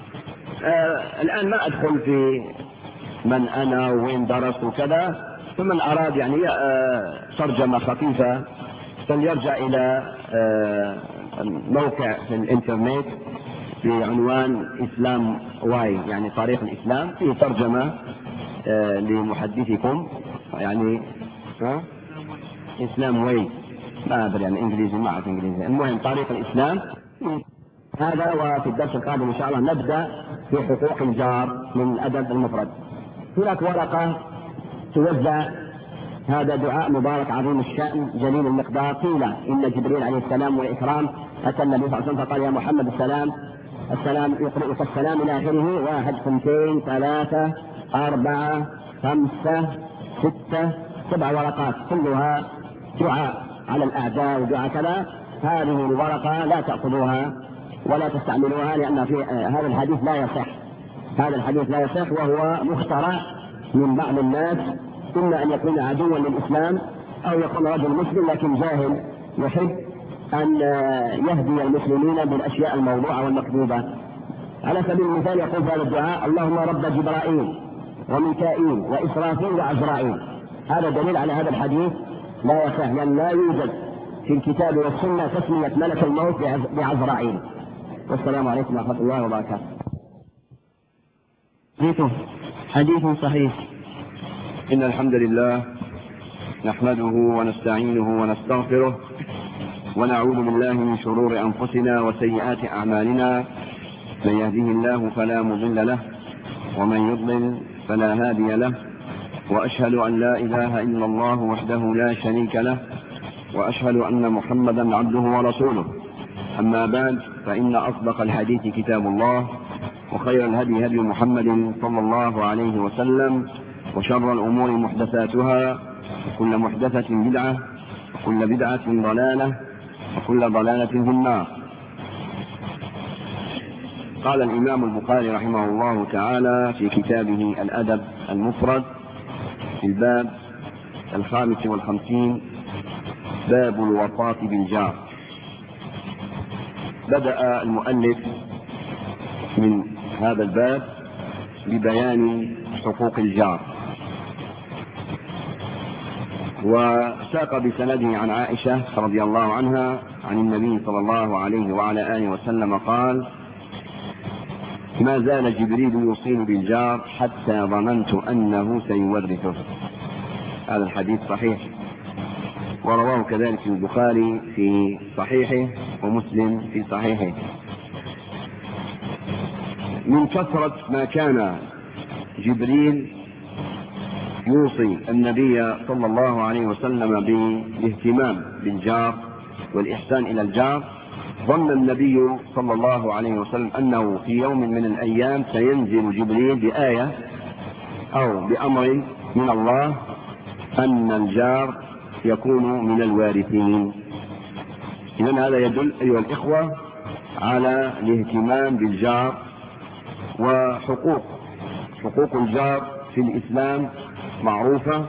آه الآن ما أدخل في من أنا وين درست وكذا، فمن أراد يعني آه ترجمة خفيفة فليرجع إلى آه موقع في الإنترنت بعنوان إسلام واي، يعني طريق الإسلام، فيه ترجمة آه لمحدثكم، يعني ها إسلام واي، ما أدري يعني إنجليزي، ما أعرف إنجليزي. المهم طريق الإسلام هذا. وفي الدرس القادم إن شاء الله نبدأ في حقوق الجار من الأدب المفرد. هناك ورقة توزع، هذا دعاء مبارك عظيم الشأن جليل المقدار. قيل إن جبريل عليه السلام والإكرام أتى النبي صلى الله عليه وسلم فقال يا محمد السلام السلام يقرئك السلام إلى آخره، واحد اثنتين ثلاثة أربعة خمسة ستة سبع ورقات كلها دعاء على الأعداء ودعاء كذا. هذه الورقة لا تأخذوها ولا تستعملوها، لأن في هذا الحديث لا يصح، هذا الحديث لا يصح وهو مخترع من بعض الناس، إما أن يكون عدوا للإسلام أو يكون رجل مسلم لكن جاهل يحب أن يهدي المسلمين بالأشياء الموضوعة والمكذوبة. على سبيل المثال يقول في هذا الدعاء اللهم رب جبرائيل وميكائيل وإسرافيل وعزرائيل. هذا دليل على هذا الحديث لا يصح، لأن لا يوجد في الكتاب والسنة تسمية ملك الموت بعزرائيل. والسلام عليكم ورحمة الله وبركاته. حديث صحيح. إن الحمد لله نحمده ونستعينه ونستغفره ونعوذ بالله من شرور أنفسنا وسيئات أعمالنا، من يهده الله فلا مضل له ومن يضلل فلا هادي له، وأشهد أن لا إله إلا الله وحده لا شريك له، وأشهد أن محمدا عبده ورسوله. أما بعد، فإن أصدق الحديث كتاب الله، وخير الهدي هدي محمد صلى الله عليه وسلم، وشر الأمور محدثاتها، وكل محدثة بدعة، وكل بدعة ضلالة، وكل ضلالة في النار. قال الإمام البخاري رحمه الله تعالى في كتابه الأدب المفرد في الباب الخامس والخمسين، باب الوصاة بالجار. بدأ المؤلف من هذا الباب ببيان حقوق الجار، وساق بسنده عن عائشة رضي الله عنها عن النبي صلى الله عليه وعلى آله وسلم قال: ما زال جبريل يوصيني بالجار حتى ظننت أنه سيورثه. هذا الحديث صحيح. ورواه كذلك البخاري في صحيحه ومسلم في صحيحه. من كثرة ما كان جبريل يوصي النبي صلى الله عليه وسلم بالاهتمام بالجار والإحسان إلى الجار، ظن النبي صلى الله عليه وسلم أنه في يوم من الأيام سينزل جبريل بآية أو بأمر من الله أن الجار يكون من الوارثين. إذن هذا يدل أيها الإخوة على الاهتمام بالجار وحقوق حقوق الجار في الإسلام معروفة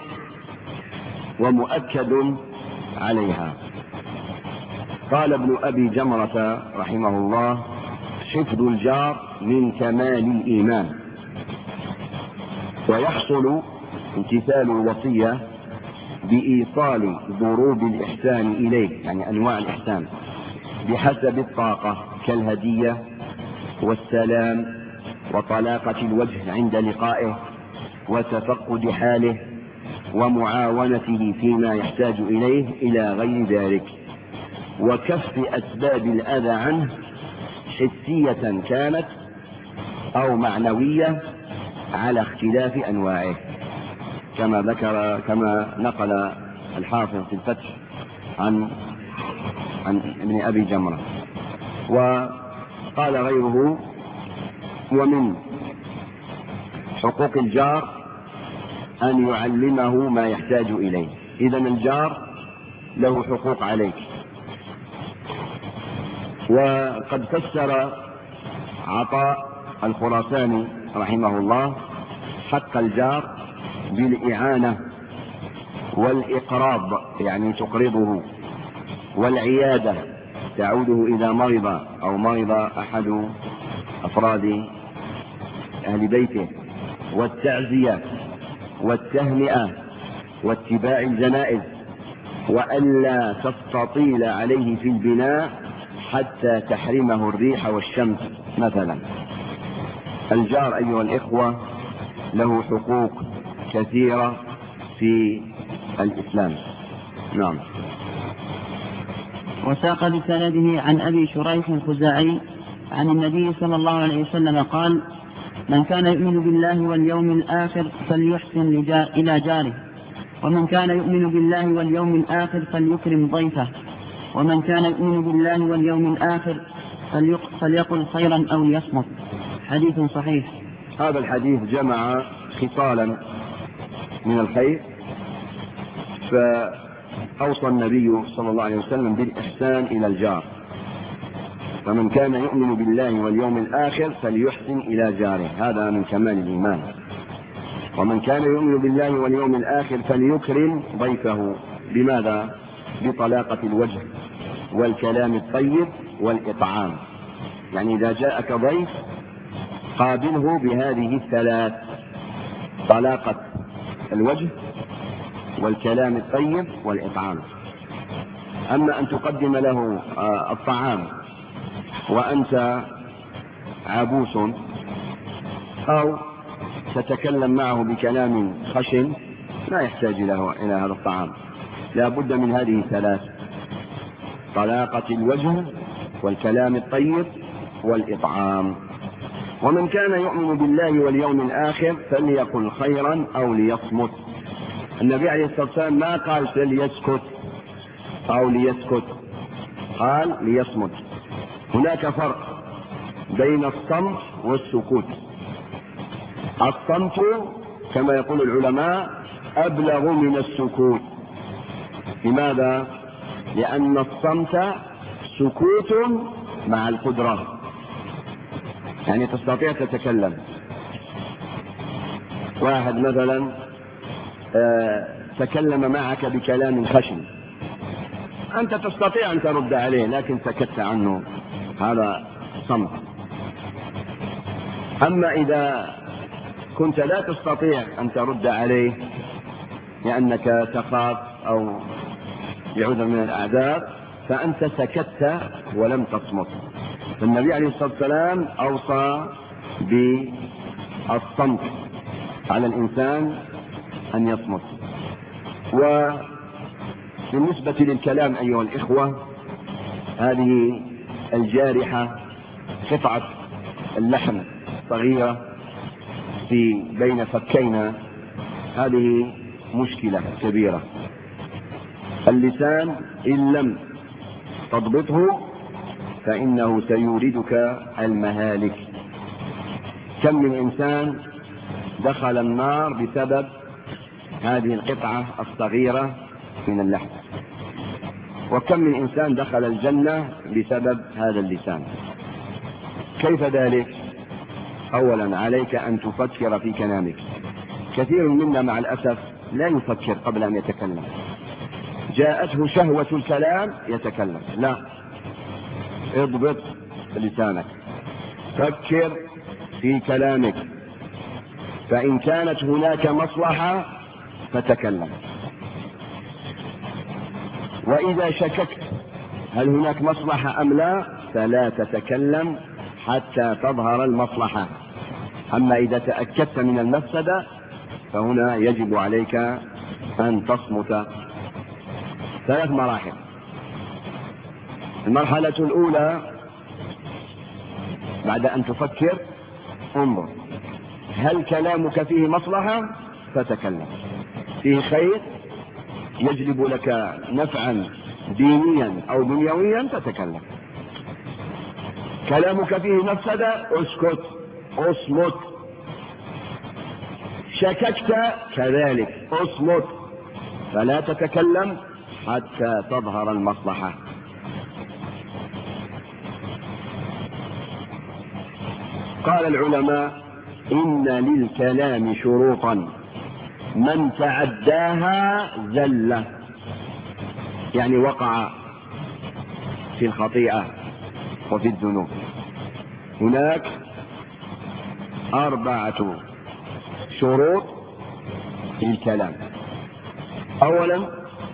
ومؤكد عليها. قال ابن أبي جمرة رحمه الله: حفظ الجار من كمال الإيمان، ويحصل امتثال الوصية بإيصال ضروب الإحسان إليه، يعني أنواع الإحسان بحسب الطاقة، كالهدية والسلام وطلاقة الوجه عند لقائه وتفقد حاله ومعاونته فيما يحتاج إليه إلى غير ذلك، وكف أسباب الأذى عنه حسية كانت أو معنوية على اختلاف أنواعه، كما ذكر كما نقل الحافظ في الفتح عن عن ابن أبي جمرة. وقال غيره: ومن حقوق الجار أن يعلمه ما يحتاج إليه. إذن الجار له حقوق عليك. وقد فسر عطاء الخراساني رحمه الله حق الجار بالإعانة والإقراض، يعني تقرضه، والعيادة تعوده إذا مرض أو مرض أحد أفراد أهل بيته، والتعزية والتهنئة واتباع الجنائز، وألا تستطيل عليه في البناء حتى تحرمه الريح والشمس مثلا. الجار أيها الإخوة له حقوق كثيرة في الإسلام. نعم. وساق بسنده عن أبي شريح الخزاعي عن النبي صلى الله عليه وسلم قال: من كان يؤمن بالله واليوم الآخر فليحسن إلى جاره، ومن كان يؤمن بالله واليوم الآخر فليكرم ضيفه، ومن كان يؤمن بالله واليوم الآخر فليقل خيرا أو ليصمت. حديث صحيح. هذا الحديث جمع خصالا من الخير، فأوصى النبي صلى الله عليه وسلم بالإحسان إلى الجار، فمن كان يؤمن بالله واليوم الآخر فليحسن إلى جاره، هذا من كمال الإيمان. ومن كان يؤمن بالله واليوم الآخر فليكرم ضيفه. بماذا؟ بطلاقة الوجه والكلام الطيب والإطعام. يعني إذا جاءك ضيف قابله بهذه الثلاث: طلاقة الوجه والكلام الطيب والإطعام. أما أن تقدم له الطعام وأنت عبوس أو تتكلم معه بكلام خشن لا يحتاج له إلى هذا الطعام. لا بد من هذه الثلاث: طلاقة الوجه والكلام الطيب والإطعام. ومن كان يؤمن بالله واليوم الآخر فليقل خيرا أو ليصمت. النبي عليه الصلاة والسلام ما قال فليسكت أو ليسكت، قال ليصمت. هناك فرق بين الصمت والسكوت. الصمت كما يقول العلماء أبلغ من السكوت. لماذا؟ لأن الصمت سكوت مع القدرة، يعني تستطيع تتكلم. واحد مثلا تكلم معك بكلام خشن، أنت تستطيع أن ترد عليه لكن سكت عنه، هذا صمت. أما إذا كنت لا تستطيع أن ترد عليه لأنك تخاف أو بعذر من الأعذار فأنت سكت ولم تصمت. فالنبي عليه الصلاة والسلام أوصى بالصمت على الإنسان أن يصمت. بالنسبة للكلام أيها الإخوة، هذه الجارحة قطعة اللحم صغيرة في بين فكينا، هذه مشكلة كبيرة. اللسان إن لم تضبطه فإنه سيوردك المهالك. كم من إنسان دخل النار بسبب هذه القطعة الصغيرة من اللحم، وكم من إنسان دخل الجنة بسبب هذا اللسان. كيف ذلك؟ أولا عليك أن تفكر في كلامك. كثير منا مع الأسف لا يفكر قبل أن يتكلم، جاءته شهوة الكلام يتكلم. لا، اضبط لسانك، فكر في كلامك، فإن كانت هناك مصلحة فتكلم، وإذا شككت هل هناك مصلحة أم لا فلا تتكلم حتى تظهر المصلحة. أما إذا تأكدت من المفسدة فهنا يجب عليك أن تصمت. ثلاث مراحل. المرحلة الأولى بعد أن تفكر انظر هل كلامك فيه مصلحة فتكلم، فيه خير يجلب لك نفعا دينيا أو دنيويا فتكلم. كلامك فيه مفسدة اسكت اصمت. شككت كذلك اصمت، فلا تتكلم حتى تظهر المصلحة. قال العلماء إن للكلام شروطا من تعداها زل، يعني وقع في الخطيئة وفي الذنوب. هناك أربعة شروط في الكلام. أولا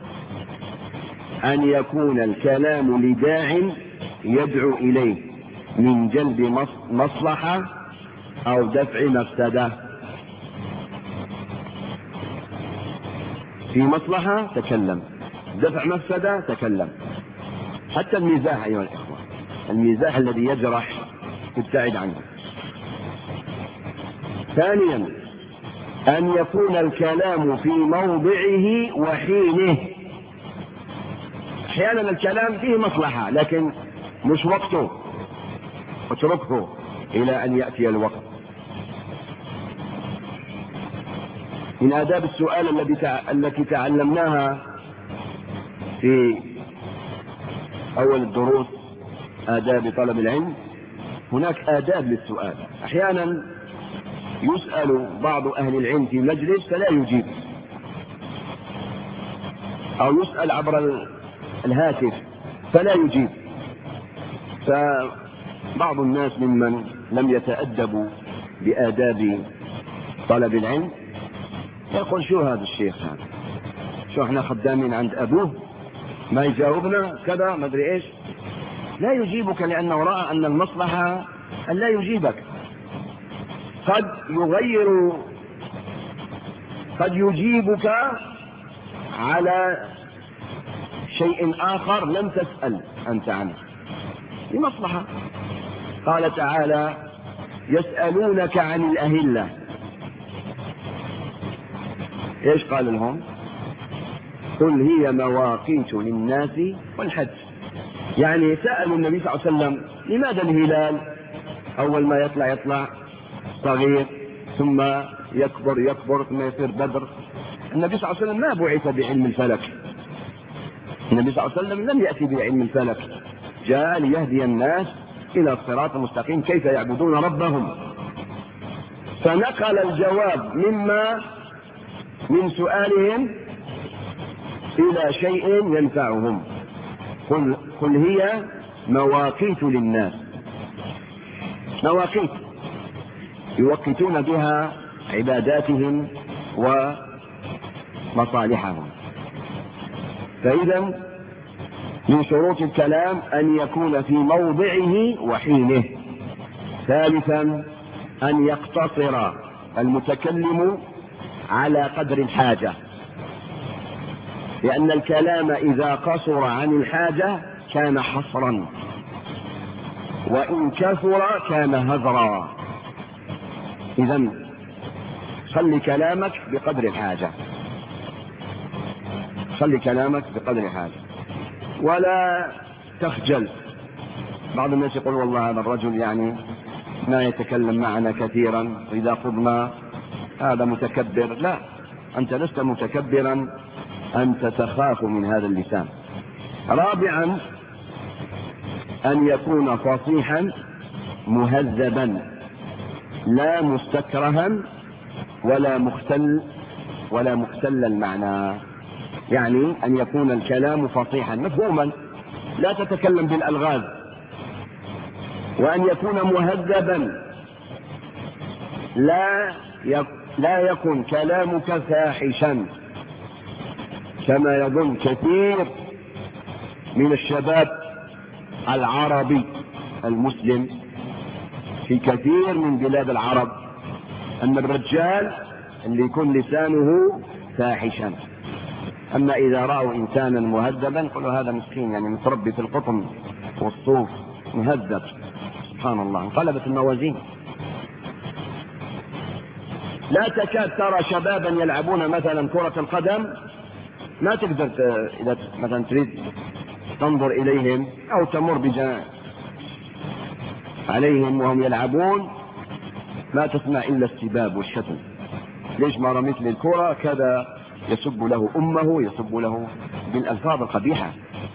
أن يكون الكلام لداع يدعو إليه من جلب مصلحة أو دفع مفسدة. في مصلحة تكلم، دفع مفسدة تكلم. حتى المزاح أيها الإخوة، المزاح الذي يجرح ابتعد عنه. ثانيا أن يكون الكلام في موضعه وحينه. أحيانا الكلام فيه مصلحة لكن مش وقته، اتركه إلى أن يأتي الوقت. من آداب السؤال التي تعلمناها في أول الدروس، آداب طلب العلم، هناك آداب للسؤال. أحيانا يسأل بعض أهل العلم في مجلس فلا يجيب، أو يسأل عبر الهاتف فلا يجيب. فبعض الناس ممن لم يتأدبوا بآداب طلب العلم يقول شو هذا الشيخ هذا، شو احنا خدامين عند أبوه ما يجاوبنا كذا ما أدري إيش. لا يجيبك لأنه رأى أن المصلحة أن لا يجيبك. قد يغير، قد يجيبك على شيء آخر لم تسأل أنت عنه لمصلحة. قال تعالى يسألونك عن الأهلة، إيش قال لهم؟ قل هي مواقيت للناس والحج. يعني سألوا النبي صلى الله عليه وسلم لماذا الهلال أول ما يطلع يطلع صغير ثم يكبر يكبر ثم يصير بدر. النبي صلى الله عليه وسلم ما بعث بعلم الفلك، النبي صلى الله عليه وسلم لم يأتي بعلم الفلك، جاء ليهدي الناس إلى الصراط المستقيم كيف يعبدون ربهم. فنقل الجواب مما من سؤالهم إلى شيء ينفعهم. قل, قل هي مواقيت للناس، مواقيت يوقتون بها عباداتهم ومصالحهم. فإذا من شروط الكلام أن يكون في موضعه وحينه. ثالثا أن يقتصر المتكلم على قدر الحاجة. لأن الكلام إذا قصر عن الحاجة كان حصرا، وإن كثر كان هذرا. إذن خلي كلامك بقدر الحاجة، خلي كلامك بقدر الحاجة ولا تخجل. بعض الناس يقول والله هذا الرجل يعني ما يتكلم معنا كثيرا، وإذا قضنا هذا متكبر. لا، أنت لست متكبرا، أنت تخاف من هذا اللسان. رابعا أن يكون فصيحا مهذبا لا مستكرها ولا مختل ولا مختل المعنى، يعني أن يكون الكلام فصيحا مفهوما، لا تتكلم بالألغاز، وأن يكون مهذبا، لا لا يكن كلامك فاحشا كما يظن كثير من الشباب العربي المسلم في كثير من بلاد العرب، أن الرجال اللي يكون لسانه فاحشا، أما إذا رأوا إنسانا مهذبا يقولوا هذا مسكين يعني متربي في القطن والصوف مهذب. سبحان الله، انقلبت الموازين. لا تكاد ترى شبابا يلعبون مثلا كرة القدم ما تقدر إذا مثلا تريد تنظر إليهم أو تمر بجانب عليهم وهم يلعبون ما تسمع إلا السباب والشتم. ليش ما رميت لي الكرة كذا، يسب له أمه، يسب له بالألفاظ القبيحة.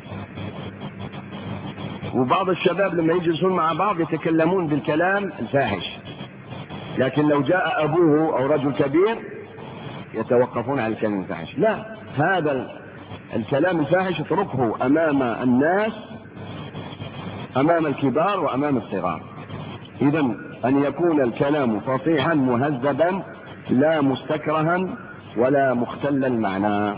وبعض الشباب لما يجلسون مع بعض يتكلمون بالكلام الفاحش، لكن لو جاء أبوه أو رجل كبير يتوقفون على الكلام الفاحش. لا، هذا الكلام الفاحش اتركه أمام الناس، أمام الكبار وأمام الصغار. إذن أن يكون الكلام فصيحا مهذبا لا مستكرها ولا مختل المعنى.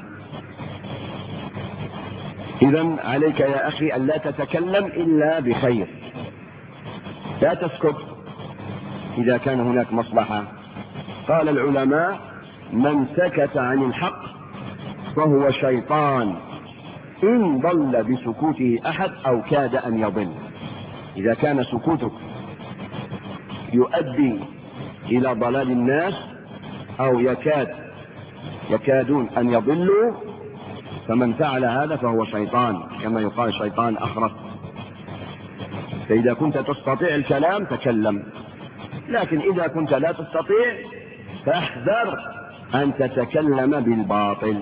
إذن عليك يا أخي أن لا تتكلم إلا بخير، لا تسكت إذا كان هناك مصلحة. قال العلماء من سكت عن الحق فهو شيطان إن ضل بسكوته أحد أو كاد أن يضل. إذا كان سكوتك يؤدي إلى ضلال الناس أو يكاد يكادون أن يضلوا فمن فعل هذا فهو شيطان، كما يقال شيطان أخرس. فإذا كنت تستطيع الكلام تكلم، لكن إذا كنت لا تستطيع فاحذر أن تتكلم بالباطل.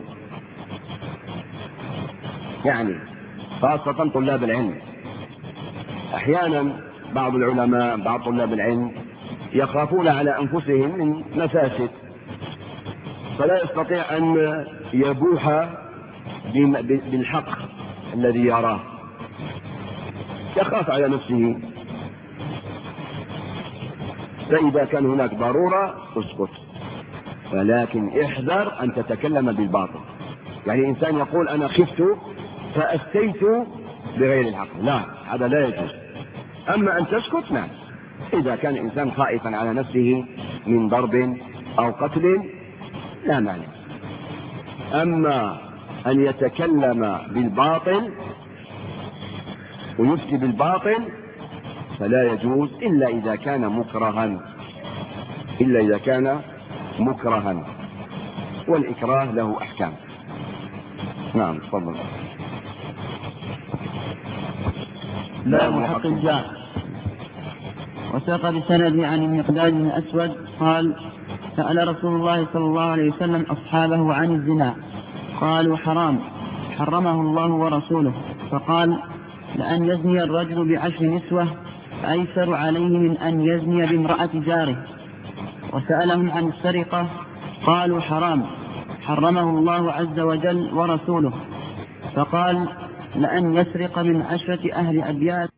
يعني خاصة طلاب العلم، أحيانا بعض العلماء بعض طلاب العلم يخافون على أنفسهم من مفاسد، فلا يستطيع أن يبوح بالحق الذي يراه، يخاف على نفسه. فإذا كان هناك ضرورة اسكت، ولكن احذر أن تتكلم بالباطل. يعني إنسان يقول أنا خفت فأفتيت بغير الحق، لا، هذا لا يجوز. أما أن تسكت نعم، إذا كان إنسان خائفا على نفسه من ضرب أو قتل لا مانع. أما أن يتكلم بالباطل ويفتي بالباطل فلا يجوز إلا إذا كان مكرها، إلا إذا كان مكرها، والإكراه له أحكام. نعم تفضل. لا محق الجار. وساق بسند عن المقداد بن أسود قال سأل رسول الله صلى الله عليه وسلم أصحابه عن الزنا، قالوا حرام حرمه الله ورسوله، فقال لأن يزني الرجل بعشر نسوة أيسر عليه من أن يزني بامرأة جاره. وسألهم عن السرقة قالوا حرام حرمه الله عز وجل ورسوله، فقال لأن يسرق من عشرة أهل أبيات